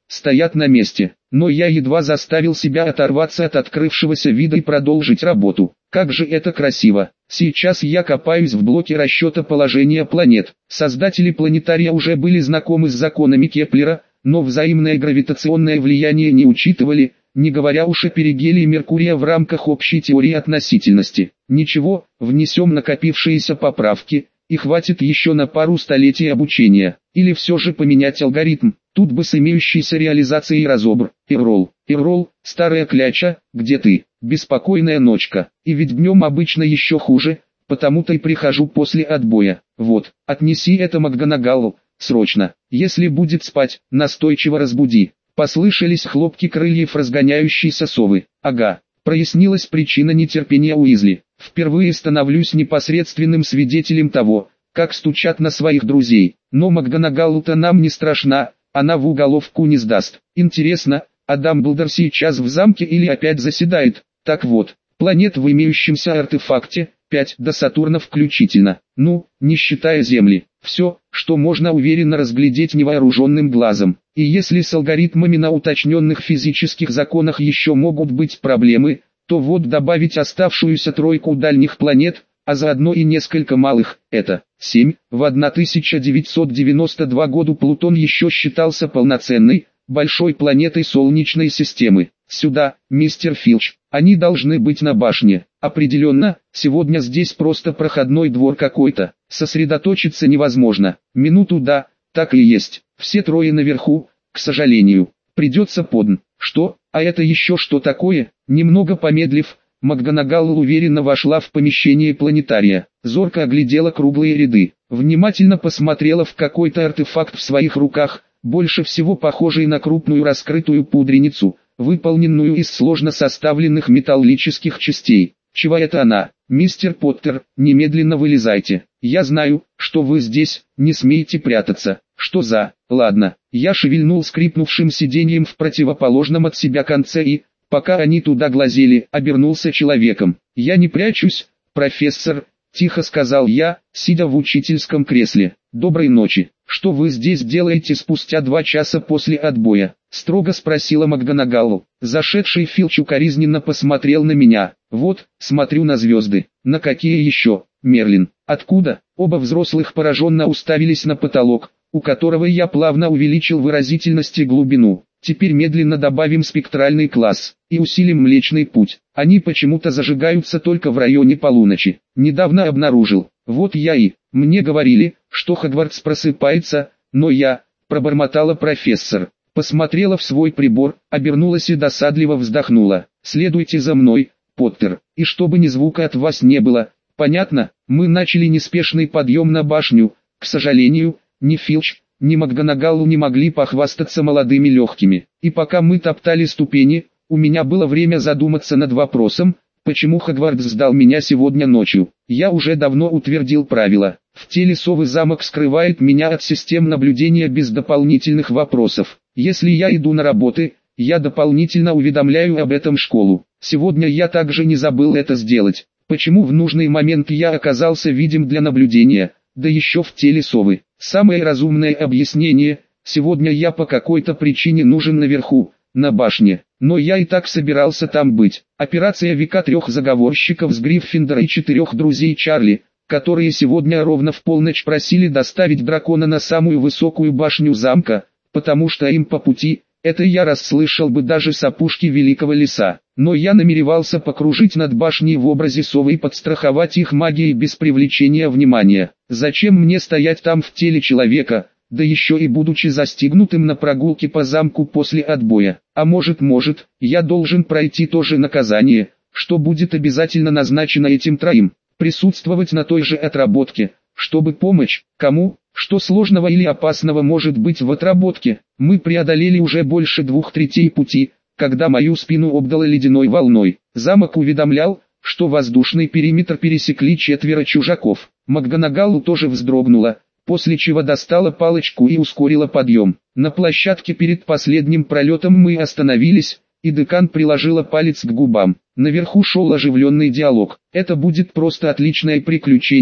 стоят на месте. Но я едва заставил себя оторваться от открывшегося вида и продолжить работу. Как же это красиво! Сейчас я копаюсь в блоке расчета положения планет. Создатели планетария уже были знакомы с законами Кеплера, но взаимное гравитационное влияние не учитывали, не говоря уж о перигелии Меркурия в рамках общей теории относительности. Ничего, внесем накопившиеся поправки, и хватит еще на пару столетий обучения. Или все же поменять алгоритм. Тут бы с имеющейся реализацией разобр. Иррол, Иррол, старая кляча, где ты? Беспокойная ночка. И ведь днем обычно еще хуже, потому-то и прихожу после отбоя. Вот, отнеси это МакГонагалл, срочно. Если будет спать, настойчиво разбуди. Послышались хлопки крыльев разгоняющейся совы. Ага, прояснилась причина нетерпения Уизли. Впервые становлюсь непосредственным свидетелем того, как стучат на своих друзей. Но МакГонагалл-то нам не страшна, она в уголовку не сдаст. Интересно, а Дамблдор сейчас в замке или опять заседает? Так вот, планет в имеющемся артефакте, пять до Сатурна включительно. Ну, не считая Земли. Все, что можно уверенно разглядеть невооруженным глазом. И если с алгоритмами на уточненных физических законах еще могут быть проблемы, то вот добавить оставшуюся тройку дальних планет, а заодно и несколько малых, это семь. В тысяча девятьсот девяносто втором году Плутон еще считался полноценной, большой планетой Солнечной системы. Сюда, мистер Филч, они должны быть на башне. Определенно, сегодня здесь просто проходной двор какой-то. Сосредоточиться невозможно. Минуту да, так и есть. Все трое наверху, к сожалению. Придется подн. Что? А это еще что такое? Немного помедлив, МакГонагалл уверенно вошла в помещение планетария. Зорко оглядела круглые ряды. Внимательно посмотрела в какой-то артефакт в своих руках, больше всего похожий на крупную раскрытую пудреницу, выполненную из сложно составленных металлических частей. Чего это она? Мистер Поттер, немедленно вылезайте. Я знаю, что вы здесь, не смейте прятаться. Что за... Ладно, я шевельнул скрипнувшим сиденьем в противоположном от себя конце и, пока они туда глазели, обернулся человеком. Я не прячусь, профессор, тихо сказал я, сидя в учительском кресле. Доброй ночи. Что вы здесь делаете спустя два часа после отбоя? Строго спросила МакГонагалл. Зашедший Филч укоризненно посмотрел на меня. Вот, смотрю на звезды. На какие еще? Мерлин. Откуда? Оба взрослых пораженно уставились на потолок, у которого я плавно увеличил выразительность и глубину. Теперь медленно добавим спектральный класс и усилим Млечный Путь. Они почему-то зажигаются только в районе полуночи. Недавно обнаружил. Вот я и... Мне говорили, что Хогвартс просыпается, но я... Пробормотала профессор. Посмотрела в свой прибор, обернулась и досадливо вздохнула. Следуйте за мной, Поттер, и чтобы ни звука от вас не было. Понятно? Мы начали неспешный подъем на башню. К сожалению, ни Филч, ни МакГонагалл не могли похвастаться молодыми легкими. И пока мы топтали ступени, у меня было время задуматься над вопросом, почему Хогвартс сдал меня сегодня ночью. Я уже давно утвердил правило. В теле совы замок скрывает меня от систем наблюдения без дополнительных вопросов. Если я иду на работы, я дополнительно уведомляю об этом школу. Сегодня я также не забыл это сделать. Почему в нужный момент я оказался видим для наблюдения, да еще в теле совы? Самое разумное объяснение: сегодня я по какой-то причине нужен наверху, на башне. Но я и так собирался там быть. Операция века трех заговорщиков с Гриффиндора и четырех друзей Чарли, которые сегодня ровно в полночь просили доставить дракона на самую высокую башню замка, потому что им по пути. Это я расслышал бы даже с опушки Великого леса. Но я намеревался покружить над башней в образе совы и подстраховать их магией без привлечения внимания. Зачем мне стоять там в теле человека, да еще и будучи застигнутым на прогулке по замку после отбоя? А может, может, я должен пройти то же наказание, что будет обязательно назначено этим троим, присутствовать на той же отработке, чтобы помочь, кому? Что сложного или опасного может быть в отработке? Мы преодолели уже больше двух третей пути, когда мою спину обдало ледяной волной. Замок уведомлял, что воздушный периметр пересекли четверо чужаков. МакГонагалл тоже вздрогнула, после чего достала палочку и ускорила подъем. На площадке перед последним пролетом мы остановились, и декан приложила палец к губам. Наверху шел оживленный диалог. Это будет просто отличное приключение,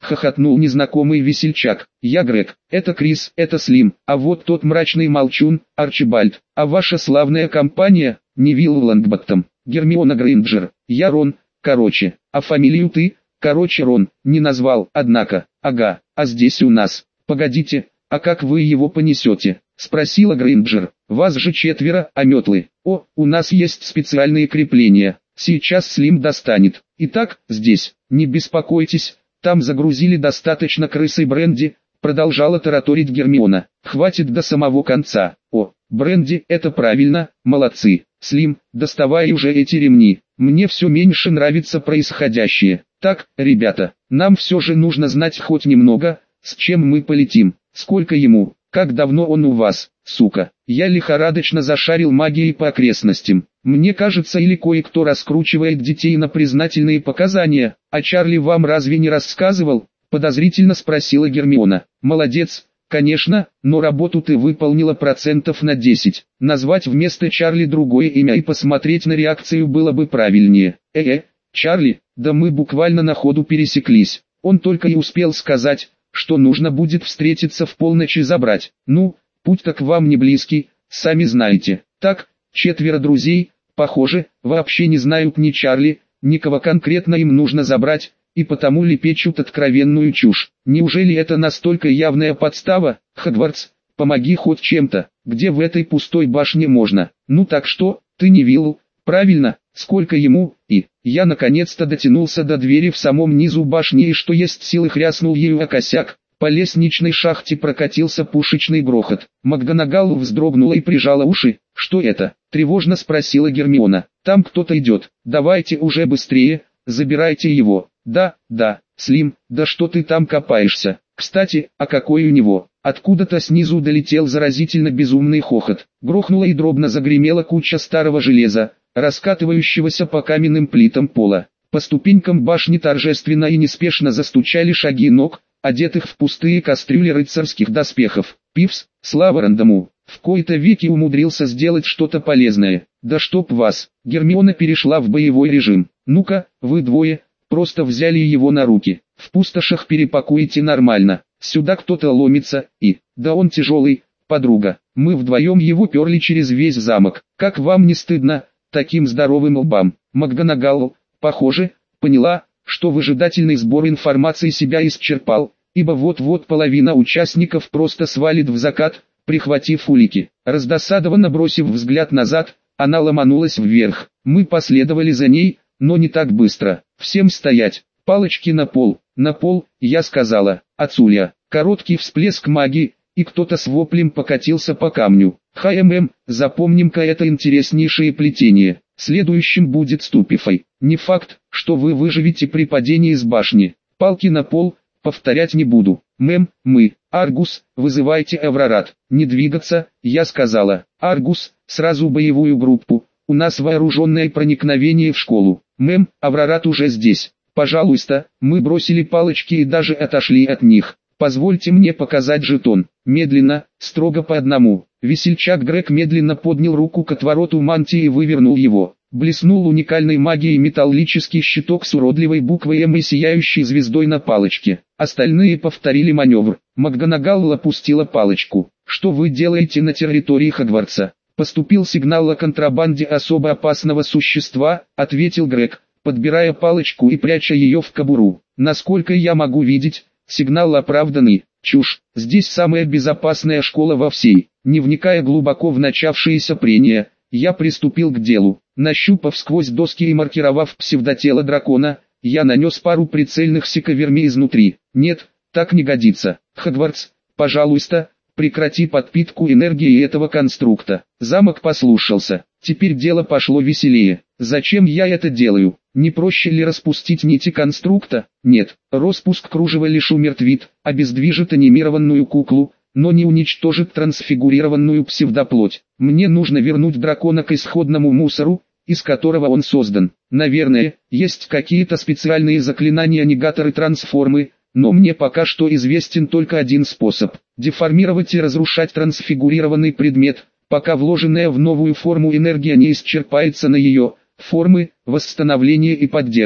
хохотнул незнакомый весельчак. Я Грег, это Крис, это Слим, а вот тот мрачный молчун, Арчибальд. А ваша славная компания, Невилл Лонгботтом, Гермиона Грейнджер, я Рон, короче, а фамилию ты, короче Рон, не назвал, однако, ага, а здесь у нас, погодите, а как вы его понесете? Спросила Грейнджер. Вас же четверо, а метлы? О, у нас есть специальные крепления. Сейчас Слим достанет. Итак, здесь, не беспокойтесь, там загрузили достаточно крысы бренди, продолжала тараторить Гермиона. Хватит до самого конца. О, бренди, это правильно, молодцы. Слим, доставай уже эти ремни. Мне все меньше нравится происходящее. Так, ребята, нам все же нужно знать хоть немного, с чем мы полетим. Сколько ему? Как давно он у вас, сука? Я лихорадочно зашарил магией по окрестностям. Мне кажется, или кое-кто раскручивает детей на признательные показания, а Чарли вам разве не рассказывал? Подозрительно спросила Гермиона. Молодец, конечно, но работу ты выполнила процентов на десять. Назвать вместо Чарли другое имя и посмотреть на реакцию было бы правильнее. Э-э, Чарли, да мы буквально на ходу пересеклись. Он только и успел сказать, что нужно будет встретиться в полночь и забрать. Ну, путь-то к вам не близкий, сами знаете. Так, четверо друзей, похоже, вообще не знают ни Чарли, ни кого конкретно им нужно забрать, и потому лепечут откровенную чушь. Неужели это настолько явная подстава? Хогвартс, помоги хоть чем-то, где в этой пустой башне можно. Ну так что, ты не Невилл, правильно, сколько ему, и... Я наконец-то дотянулся до двери в самом низу башни и что есть силы хряснул ею о косяк. По лестничной шахте прокатился пушечный грохот. МакГонагал вздрогнула и прижала уши. «Что это?» – тревожно спросила Гермиона. «Там кто-то идет. Давайте уже быстрее, забирайте его». «Да, да, Слим, да что ты там копаешься? Кстати, а какой у него?» Откуда-то снизу долетел заразительно безумный хохот. Грохнула и дробно загремела куча старого железа, раскатывающегося по каменным плитам пола. По ступенькам башни торжественно и неспешно застучали шаги ног, одетых в пустые кастрюли рыцарских доспехов. Пивс, слава рандому, в кои-то веки умудрился сделать что-то полезное. Да чтоб вас! Гермиона перешла в боевой режим. Ну-ка, вы двое, просто взяли его на руки. В пустошах перепакуете нормально. Сюда кто-то ломится, и... Да он тяжелый, подруга. Мы вдвоем его перли через весь замок. Как вам не стыдно, таким здоровым лбам? МакГонагал, похоже, поняла, что выжидательный сбор информации себя исчерпал, ибо вот-вот половина участников просто свалит в закат, прихватив улики. Раздосадованно бросив взгляд назад, она ломанулась вверх. Мы последовали за ней, но не так быстро. Всем стоять, палочки на пол, на пол, я сказала, отсюля. Короткий всплеск магии, и кто-то с воплем покатился по камню. ХММ, запомним-ка это интереснейшее плетение. Следующим будет Ступифай. Не факт, что вы выживете при падении с башни. Палки на пол, повторять не буду. Мэм, мы. Аргус, вызывайте Эврорат. Не двигаться, я сказала. Аргус, сразу боевую группу. У нас вооруженное проникновение в школу. Мэм, Эврорат уже здесь. Пожалуйста, мы бросили палочки и даже отошли от них. Позвольте мне показать жетон. Медленно, строго по одному. Весельчак Грег медленно поднял руку к отвороту мантии и вывернул его. Блеснул уникальной магией металлический щиток с уродливой буквой М и сияющей звездой на палочке. Остальные повторили маневр. МакГонагал опустила палочку. «Что вы делаете на территории Хогвартса?» «Поступил сигнал о контрабанде особо опасного существа», — ответил Грег, подбирая палочку и пряча ее в кобуру. «Насколько я могу видеть, сигнал оправданный. Чушь, здесь самая безопасная школа во всей». Не вникая глубоко в начавшиеся прения, я приступил к делу. Нащупав сквозь доски и маркировав псевдотело дракона, я нанес пару прицельных секавермей изнутри. Нет, так не годится. Хогвартс, пожалуйста, прекрати подпитку энергии этого конструкта. Замок послушался. Теперь дело пошло веселее. Зачем я это делаю? Не проще ли распустить нити конструкта? Нет, распуск кружева лишь умертвит, обездвижит анимированную куклу, но не уничтожит трансфигурированную псевдоплоть. Мне нужно вернуть дракона к исходному мусору, из которого он создан. Наверное, есть какие-то специальные заклинания, негаторы, трансформы, но мне пока что известен только один способ – деформировать и разрушать трансфигурированный предмет, пока вложенная в новую форму энергия не исчерпается на ее формы, восстановление и поддержку.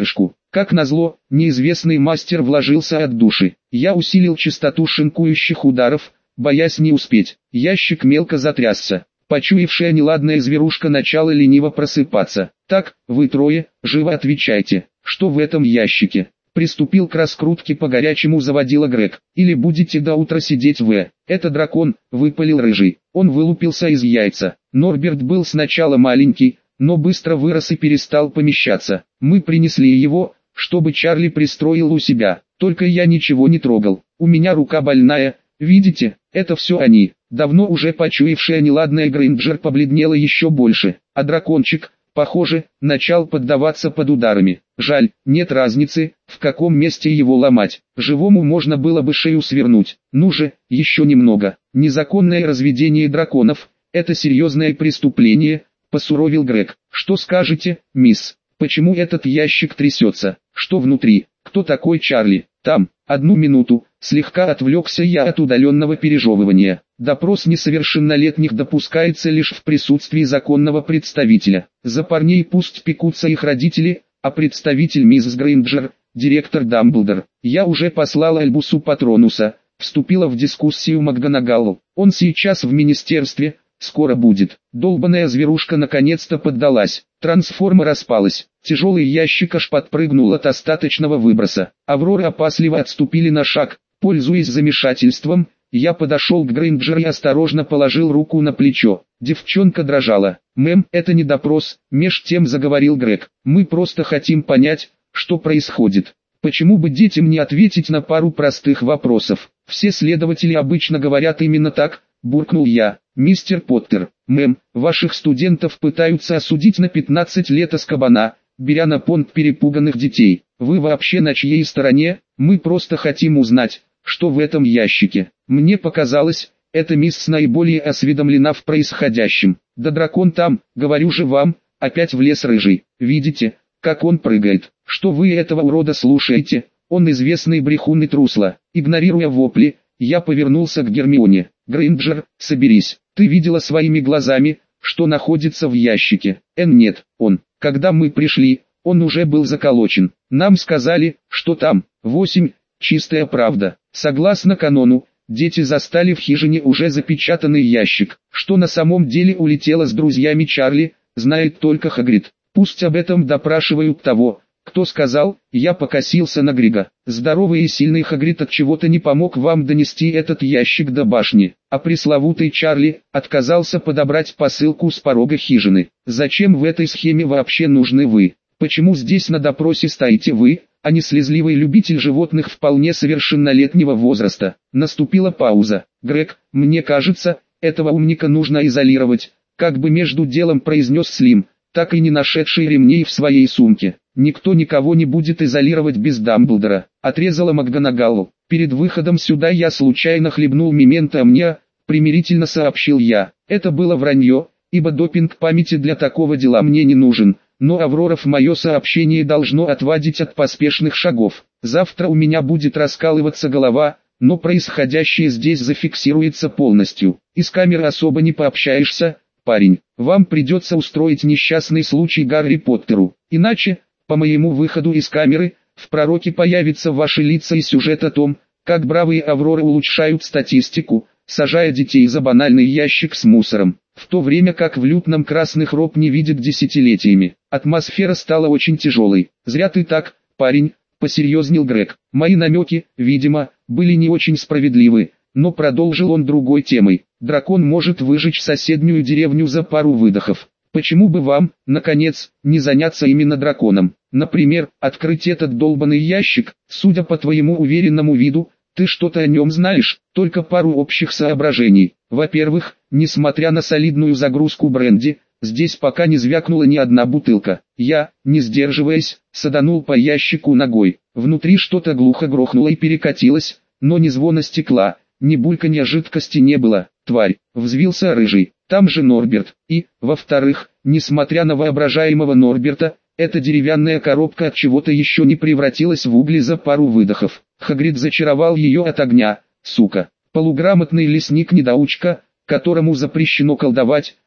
Как назло, неизвестный мастер вложился от души. Я усилил частоту шинкующих ударов, боясь не успеть. Ящик мелко затрясся. Почуявшая неладная зверушка начала лениво просыпаться. «Так, вы трое, живо отвечайте, что в этом ящике?» Приступил к раскрутке по-горячему заводила Грег. «Или будете до утра сидеть в...» «Это дракон», — выпалил рыжий. Он вылупился из яйца. Норберт был сначала маленький, но быстро вырос и перестал помещаться. Мы принесли его, чтобы Чарли пристроил у себя. Только я ничего не трогал. У меня рука больная, видите, это все они. Давно уже почуявшая неладная Грейнджер побледнела еще больше, а дракончик, похоже, начал поддаваться под ударами. Жаль, нет разницы, в каком месте его ломать. Живому можно было бы шею свернуть. Ну же, еще немного. Незаконное разведение драконов – это серьезное преступление, посуровил Грег. Что скажете, мисс? Почему этот ящик трясется? Что внутри? Кто такой Чарли? Там. Одну минуту. Слегка отвлекся я от удаленного пережевывания. Допрос несовершеннолетних допускается лишь в присутствии законного представителя. За парней пусть пекутся их родители, а представитель мисс Грейнджер, директор Дамблдор. Я уже послала Альбусу Патронуса, вступила в дискуссию МакГонагалл. Он сейчас в министерстве, скоро будет. Долбаная зверушка наконец-то поддалась. Трансформа распалась. Тяжелый ящик аж подпрыгнул от остаточного выброса. Авроры опасливо отступили на шаг. Пользуясь замешательством, я подошел к Грейнджер и осторожно положил руку на плечо. Девчонка дрожала. «Мэм, это не допрос», — меж тем заговорил Грег. «Мы просто хотим понять, что происходит. Почему бы детям не ответить на пару простых вопросов? Все следователи обычно говорят именно так», — буркнул я. «Мистер Поттер, мэм, ваших студентов пытаются осудить на пятнадцать лет Азкабана, беря на понт перепуганных детей. Вы вообще на чьей стороне? Мы просто хотим узнать, что в этом ящике. Мне показалось, эта мисс наиболее осведомлена в происходящем. Да дракон там, говорю же вам», — опять влез рыжий. «Видите, как он прыгает? Что вы этого урода слушаете? Он известный брехун и трусла». Игнорируя вопли, я повернулся к Гермионе. «Грейнджер, соберись. Ты видела своими глазами, что находится в ящике?» «Эн, нет, он. Когда мы пришли, он уже был заколочен. Нам сказали, что там. Восемь. Чистая правда. Согласно канону, дети застали в хижине уже запечатанный ящик. Что на самом деле улетело с друзьями Чарли, знает только Хагрид. Пусть об этом допрашивают того, кто сказал». Я покосился на Грига. «Здоровый и сильный Хагрид от чего-то не помог вам донести этот ящик до башни, а пресловутый Чарли отказался подобрать посылку с порога хижины. Зачем в этой схеме вообще нужны вы? Почему здесь на допросе стоите вы, а не слезливый любитель животных вполне совершеннолетнего возраста?» Наступила пауза. «Грег, мне кажется, этого умника нужно изолировать», как бы между делом произнес Слим, так и не нашедший ремней в своей сумке. «Никто никого не будет изолировать без Дамблдора», — отрезала МакГонагалл. «Перед выходом сюда я случайно хлебнул мементо амния», — примирительно сообщил я. Это было вранье, ибо допинг памяти для такого дела мне не нужен, но Авроров мое сообщение должно отвадить от поспешных шагов. Завтра у меня будет раскалываться голова, но происходящее здесь зафиксируется полностью. Из камеры особо не пообщаешься, парень. Вам придется устроить несчастный случай Гарри Поттеру, иначе, по моему выходу из камеры, в пророке появятся ваши лица и сюжет о том, как бравые Авроры улучшают статистику, сажая детей за банальный ящик с мусором, в то время как в лютном красных роб не видит десятилетиями. Атмосфера стала очень тяжелой. «Зря ты так, парень», — посерьезнел Грег. Мои намеки, видимо, были не очень справедливы, но продолжил он другой темой. «Дракон может выжечь соседнюю деревню за пару выдохов. Почему бы вам, наконец, не заняться именно драконом? Например, открыть этот долбанный ящик? Судя по твоему уверенному виду, ты что-то о нем знаешь». Только пару общих соображений. Во-первых, несмотря на солидную загрузку бренди, здесь пока не звякнула ни одна бутылка. Я, не сдерживаясь, саданул по ящику ногой. Внутри что-то глухо грохнуло и перекатилось, но ни звона стекла, ни бульканья жидкости не было. «Тварь!» — взвился рыжий. «Там же Норберт. И, во-вторых, несмотря на воображаемого Норберта, эта деревянная коробка от чего-то еще не превратилась в угли за пару выдохов. Хагрид зачаровал ее от огня, сука. Полуграмотный лесник-недоучка, которому запрещено колдовать,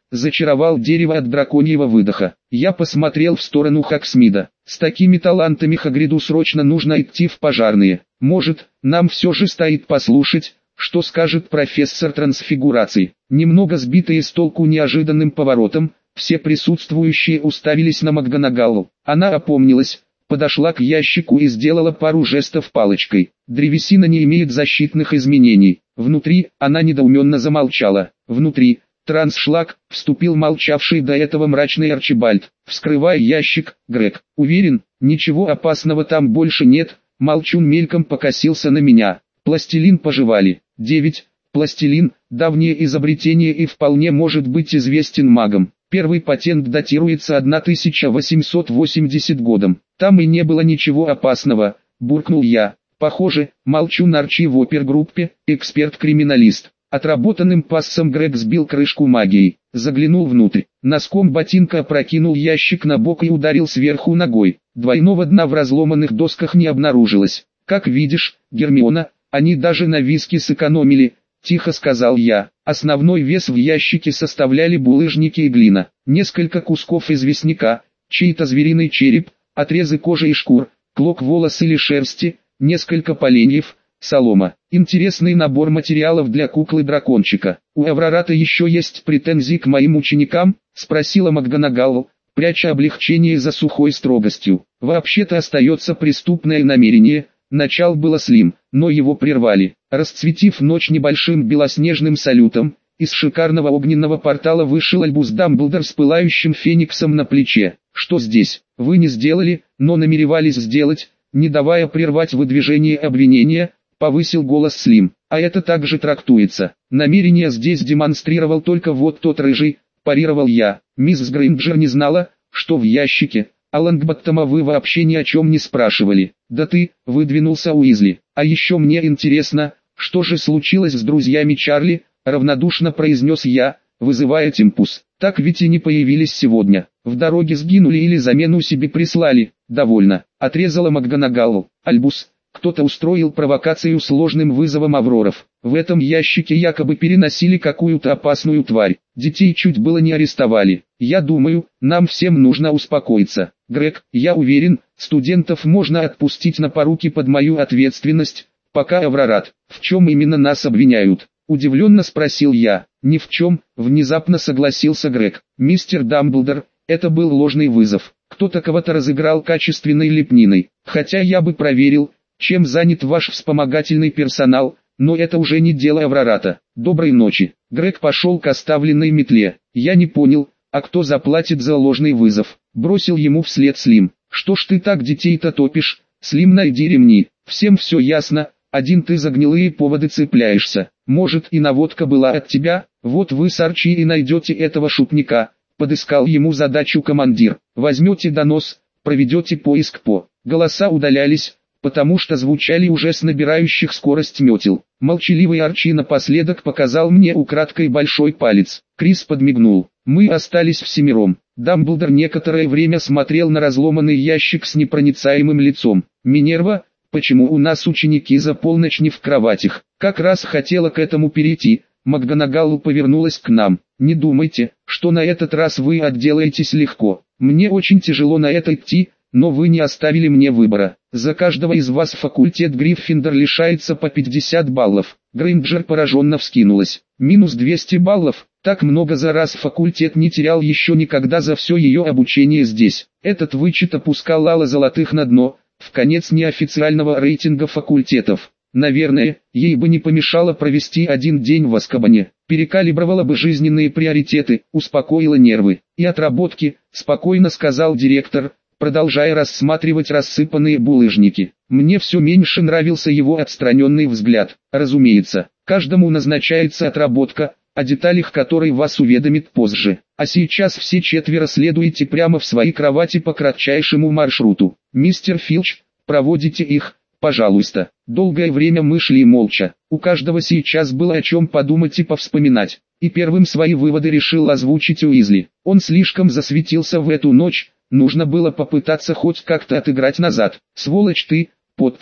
зачаровал дерево от драконьего выдоха. Я посмотрел в сторону Хоксмида. С такими талантами Хагриду срочно нужно идти в пожарные. Может, нам все же стоит послушать, что скажет профессор трансфигурации. Немного сбитые с толку неожиданным поворотом, все присутствующие уставились на МакГонагалл. Она опомнилась, подошла к ящику и сделала пару жестов палочкой. Древесина не имеет защитных изменений. Внутри, она недоуменно замолчала. Внутри, трансшлаг, вступил молчавший до этого мрачный Арчибальд. Вскрывая ящик, Грег, уверен, ничего опасного там больше нет. Молчун мельком покосился на меня. Пластилин пожевали. девять. Пластилин, давнее изобретение и вполне может быть известен магам. Первый патент датируется тысяча восемьсот восьмидесятым годом. Там и не было ничего опасного, буркнул я. Похоже, Молчун Арчи в опергруппе, эксперт-криминалист. Отработанным пассом Грег сбил крышку магией, заглянул внутрь. Носком ботинка опрокинул ящик на бок и ударил сверху ногой. Двойного дна в разломанных досках не обнаружилось. Как видишь, Гермиона, они даже на виски сэкономили, тихо сказал я. Основной вес в ящике составляли булыжники и глина, несколько кусков известняка, чей-то звериный череп, отрезы кожи и шкур, клок волос или шерсти, несколько поленьев, солома. Интересный набор материалов для куклы-дракончика. У Аврората еще есть претензии к моим ученикам? Спросила МакГонагалл, пряча облегчение за сухой строгостью. Вообще-то остается преступное намерение. Начал было Слим, но его прервали. Расцветив ночь небольшим белоснежным салютом, из шикарного огненного портала вышел Альбус Дамблдор с пылающим фениксом на плече. Что здесь? Вы не сделали, но намеревались сделать, не давая прервать выдвижение обвинения, повысил голос Слим. А это также трактуется. Намерение здесь демонстрировал только вот тот рыжий, парировал я. Мисс Грейнджер не знала, что в ящике. А Лонгботтома вы вообще ни о чем не спрашивали. Да ты, выдвинулся Уизли. А еще мне интересно, что же случилось с друзьями Чарли, равнодушно произнес я, вызывая Тимпус. Так ведь и не появились сегодня. В дороге сгинули или замену себе прислали. Довольно, отрезала МакГонагалл. Альбус, кто-то устроил провокацию сложным вызовом Авроров. В этом ящике якобы переносили какую-то опасную тварь. Детей чуть было не арестовали. Я думаю, нам всем нужно успокоиться. Грег, я уверен, студентов можно отпустить на поруки под мою ответственность, пока Аврорат. В чем именно нас обвиняют? Удивленно спросил я. Ни в чем, внезапно согласился Грег. Мистер Дамблдор, это был ложный вызов. Кто-то кого-то разыграл качественной лепниной. Хотя я бы проверил, чем занят ваш вспомогательный персонал, но это уже не дело Аврората. Доброй ночи. Грег пошел к оставленной метле. Я не понял, а кто заплатит за ложный вызов? Бросил ему вслед Слим. Что ж ты так детей-то топишь? Слим, найди ремни. Всем все ясно, один ты за гнилые поводы цепляешься. Может и наводка была от тебя? Вот вы с Арчи и найдете этого шутника. Подыскал ему задачу командир. Возьмете донос, проведете поиск по. Голоса удалялись, потому что звучали уже с набирающих скорость метел. Молчаливый Арчи напоследок показал мне украдкой большой палец. Крис подмигнул. Мы остались всемиром. Дамблдор некоторое время смотрел на разломанный ящик с непроницаемым лицом. «Минерва, почему у нас ученики за полночь не в кроватях?» Как раз хотела к этому перейти. МакГонагалл повернулась к нам. «Не думайте, что на этот раз вы отделаетесь легко. Мне очень тяжело на это идти, но вы не оставили мне выбора. За каждого из вас факультет Гриффиндор лишается по пятьдесят баллов. Грейнджер пораженно вскинулась. Минус двести баллов. Так много за раз факультет не терял еще никогда за все ее обучение здесь. Этот вычет опускал Алла золотых на дно, в конец неофициального рейтинга факультетов. Наверное, ей бы не помешало провести один день в Азкабане. Перекалибровала бы жизненные приоритеты, успокоила нервы. И отработки, спокойно сказал директор, продолжая рассматривать рассыпанные булыжники. Мне все меньше нравился его отстраненный взгляд. Разумеется, каждому назначается отработка, о деталях которой вас уведомит позже. А сейчас все четверо следуете прямо в свои кровати по кратчайшему маршруту. Мистер Филч, проводите их, пожалуйста. Долгое время мы шли молча. У каждого сейчас было о чем подумать и повспоминать. И первым свои выводы решил озвучить Уизли. Он слишком засветился в эту ночь. Нужно было попытаться хоть как-то отыграть назад. «Сволочь ты, Поттер»,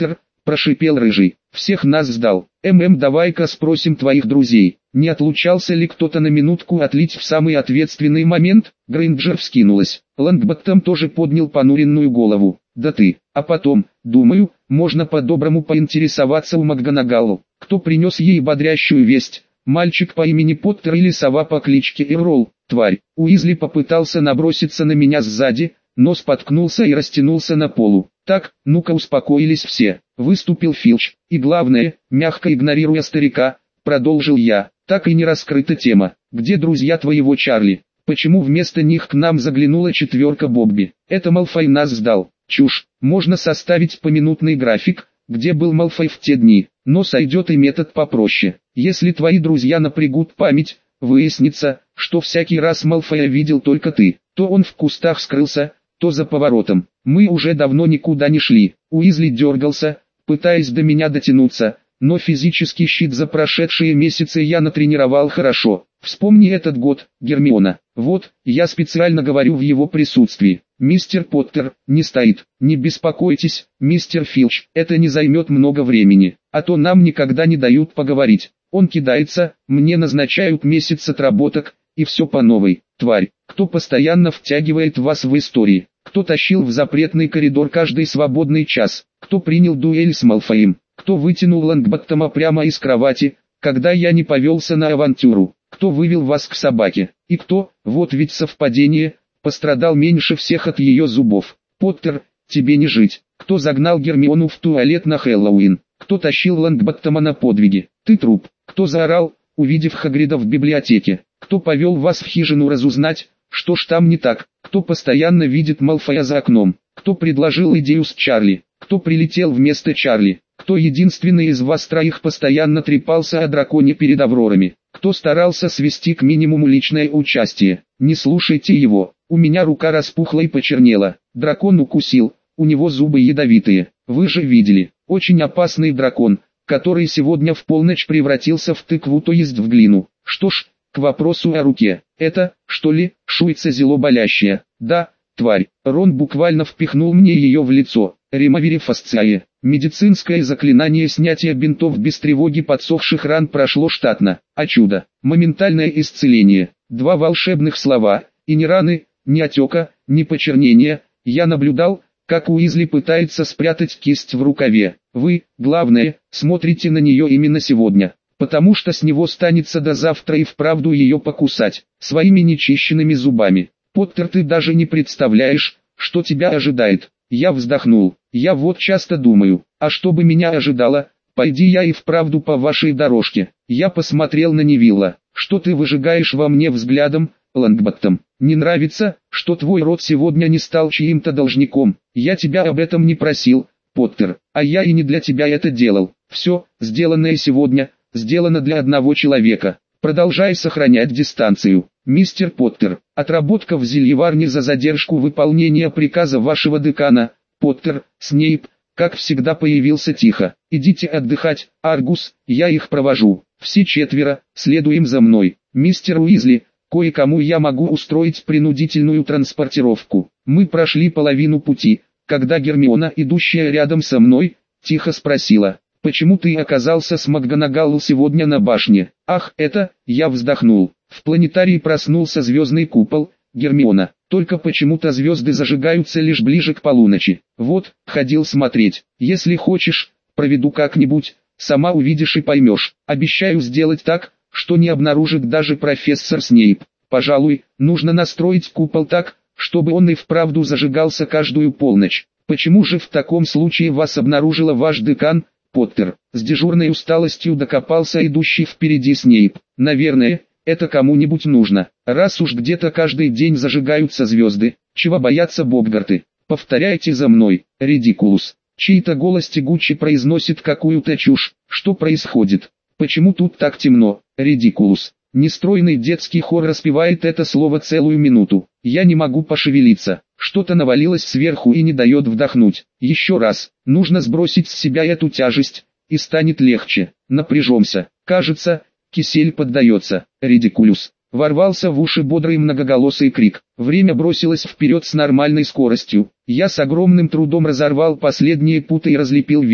прошипел Рыжий. Всех нас сдал. ММ, давай-ка спросим твоих друзей, не отлучался ли кто-то на минутку отлить в самый ответственный момент? Грейнджер вскинулась. Лонгботтом тоже поднял понуренную голову. Да ты, а потом, думаю, можно по-доброму поинтересоваться у МакГонагалл, кто принес ей бодрящую весть. Мальчик по имени Поттер или сова по кличке Эррол, тварь. Уизли попытался наброситься на меня сзади, но споткнулся и растянулся на полу. Так, ну-ка успокоились все. Выступил Филч, и главное, мягко игнорируя старика, продолжил я. Так и не раскрыта тема. Где друзья твоего Чарли? Почему вместо них к нам заглянула четверка Бобби? Это Малфой нас сдал. Чушь. Можно составить поминутный график, где был Малфой в те дни, но сойдет и метод попроще. Если твои друзья напрягут память, выяснится, что всякий раз Малфоя видел только ты. То он в кустах скрылся, то за поворотом. Мы уже давно никуда не шли. Уизли дергался, пытаясь до меня дотянуться, но физический щит за прошедшие месяцы я натренировал хорошо. Вспомни этот год, Гермиона. Вот, я специально говорю в его присутствии. Мистер Поттер не стоит. Не беспокойтесь, мистер Филч, это не займет много времени, а то нам никогда не дают поговорить. Он кидается, мне назначают месяц отработок, и все по новой. Тварь, кто постоянно втягивает вас в истории? Кто тащил в запретный коридор каждый свободный час? Кто принял дуэль с Малфоем? Кто вытянул Лонгботтома прямо из кровати, когда я не повелся на авантюру? Кто вывел вас к собаке? И кто, вот ведь совпадение, пострадал меньше всех от ее зубов? Поттер, тебе не жить. Кто загнал Гермиону в туалет на Хэллоуин? Кто тащил Лонгботтома на подвиги? Ты труп. Кто заорал, увидев Хагрида в библиотеке? Кто повел вас в хижину разузнать, что ж там не так? Кто постоянно видит Малфоя за окном? Кто предложил идею с Чарли? Кто прилетел вместо Чарли? Кто единственный из вас троих постоянно трепался о драконе перед Аврорами? Кто старался свести к минимуму личное участие? Не слушайте его. У меня рука распухла и почернела. Дракон укусил, у него зубы ядовитые. Вы же видели. Очень опасный дракон, который сегодня в полночь превратился в тыкву, то есть в глину. Что ж, к вопросу о руке. Это, что ли, шуйца зело болящая? Да, тварь. Рон буквально впихнул мне ее в лицо. Ремавери фасциае. Медицинское заклинание снятия бинтов без тревоги подсохших ран прошло штатно. А чудо. Моментальное исцеление. Два волшебных слова. И ни раны, ни отека, ни почернения. Я наблюдал, как Уизли пытается спрятать кисть в рукаве. Вы, главное, смотрите на нее именно сегодня. Потому что с него станется до завтра и вправду ее покусать. Своими нечищенными зубами. Поттер, ты даже не представляешь, что тебя ожидает. Я вздохнул. Я вот часто думаю, а что бы меня ожидало, пойди я и вправду по вашей дорожке. Я посмотрел на Невилла. Что ты выжигаешь во мне взглядом, Лонгботтом? Не нравится, что твой род сегодня не стал чьим-то должником? Я тебя об этом не просил, Поттер, а я и не для тебя это делал. Все, сделанное сегодня, сделано для одного человека. Продолжай сохранять дистанцию. Мистер Поттер, отработка в зельеварне за задержку выполнения приказа вашего декана. Поттер, Снейп, как всегда появился тихо. Идите отдыхать, Аргус, я их провожу. Все четверо, следуем за мной. Мистер Уизли, кое-кому я могу устроить принудительную транспортировку. Мы прошли половину пути, когда Гермиона, идущая рядом со мной, тихо спросила: «Почему ты оказался с МакГонагалл сегодня на башне?» «Ах, это...» Я вздохнул. В планетарии проснулся звездный купол. Гермиона, только почему-то звезды зажигаются лишь ближе к полуночи. Вот, ходил смотреть. Если хочешь, проведу как-нибудь, сама увидишь и поймешь. Обещаю сделать так, что не обнаружит даже профессор Снейп. Пожалуй, нужно настроить купол так, чтобы он и вправду зажигался каждую полночь. Почему же в таком случае вас обнаружила ваш декан, Поттер? С дежурной усталостью докопался идущий впереди Снейп. Наверное, это кому-нибудь нужно. Раз уж где-то каждый день зажигаются звезды, чего боятся бобгарты? Повторяйте за мной, редикулус. Чей-то голос тягуче произносит какую-то чушь. Что происходит? Почему тут так темно, редикулус? Нестройный детский хор распевает это слово целую минуту. Я не могу пошевелиться. Что-то навалилось сверху и не дает вдохнуть. Еще раз. Нужно сбросить с себя эту тяжесть, и станет легче. Напряжемся. Кажется, кисель поддается. Редикулюс. Ворвался в уши бодрый многоголосый крик. Время бросилось вперед с нормальной скоростью. Я с огромным трудом разорвал последние путы и разлепил веки.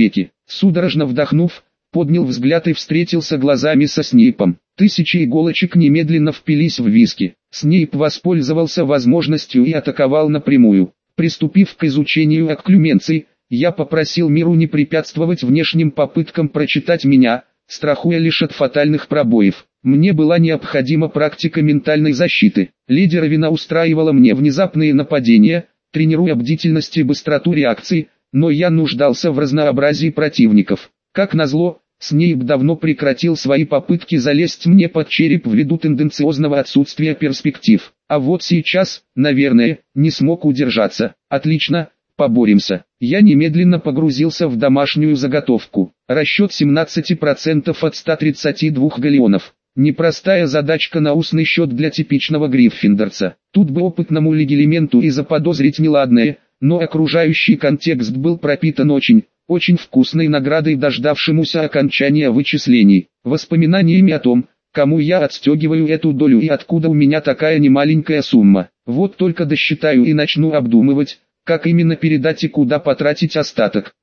Судорожно вдохнув, поднял взгляд и встретился глазами со Снейпом. Тысячи иголочек немедленно впились в виски. Снейп воспользовался возможностью и атаковал напрямую. Приступив к изучению окклюменций, я попросил миру не препятствовать внешним попыткам прочитать меня, страхуя лишь от фатальных пробоев. Мне была необходима практика ментальной защиты. Леди Равина устраивала мне внезапные нападения, тренируя бдительность и быстроту реакций, но я нуждался в разнообразии противников. Как назло, Снейп давно прекратил свои попытки залезть мне под череп ввиду тенденциозного отсутствия перспектив. А вот сейчас, наверное, не смог удержаться. Отлично, поборемся. Я немедленно погрузился в домашнюю заготовку. Расчет семнадцать процентов от ста тридцати двух галеонов. Непростая задачка на устный счет для типичного гриффиндорца. Тут бы опытному легилементу и заподозрить неладное, но окружающий контекст был пропитан очень, очень вкусной наградой дождавшемуся окончания вычислений, воспоминаниями о том, кому я отстегиваю эту долю и откуда у меня такая немаленькая сумма. Вот только досчитаю и начну обдумывать, как именно передать и куда потратить остаток.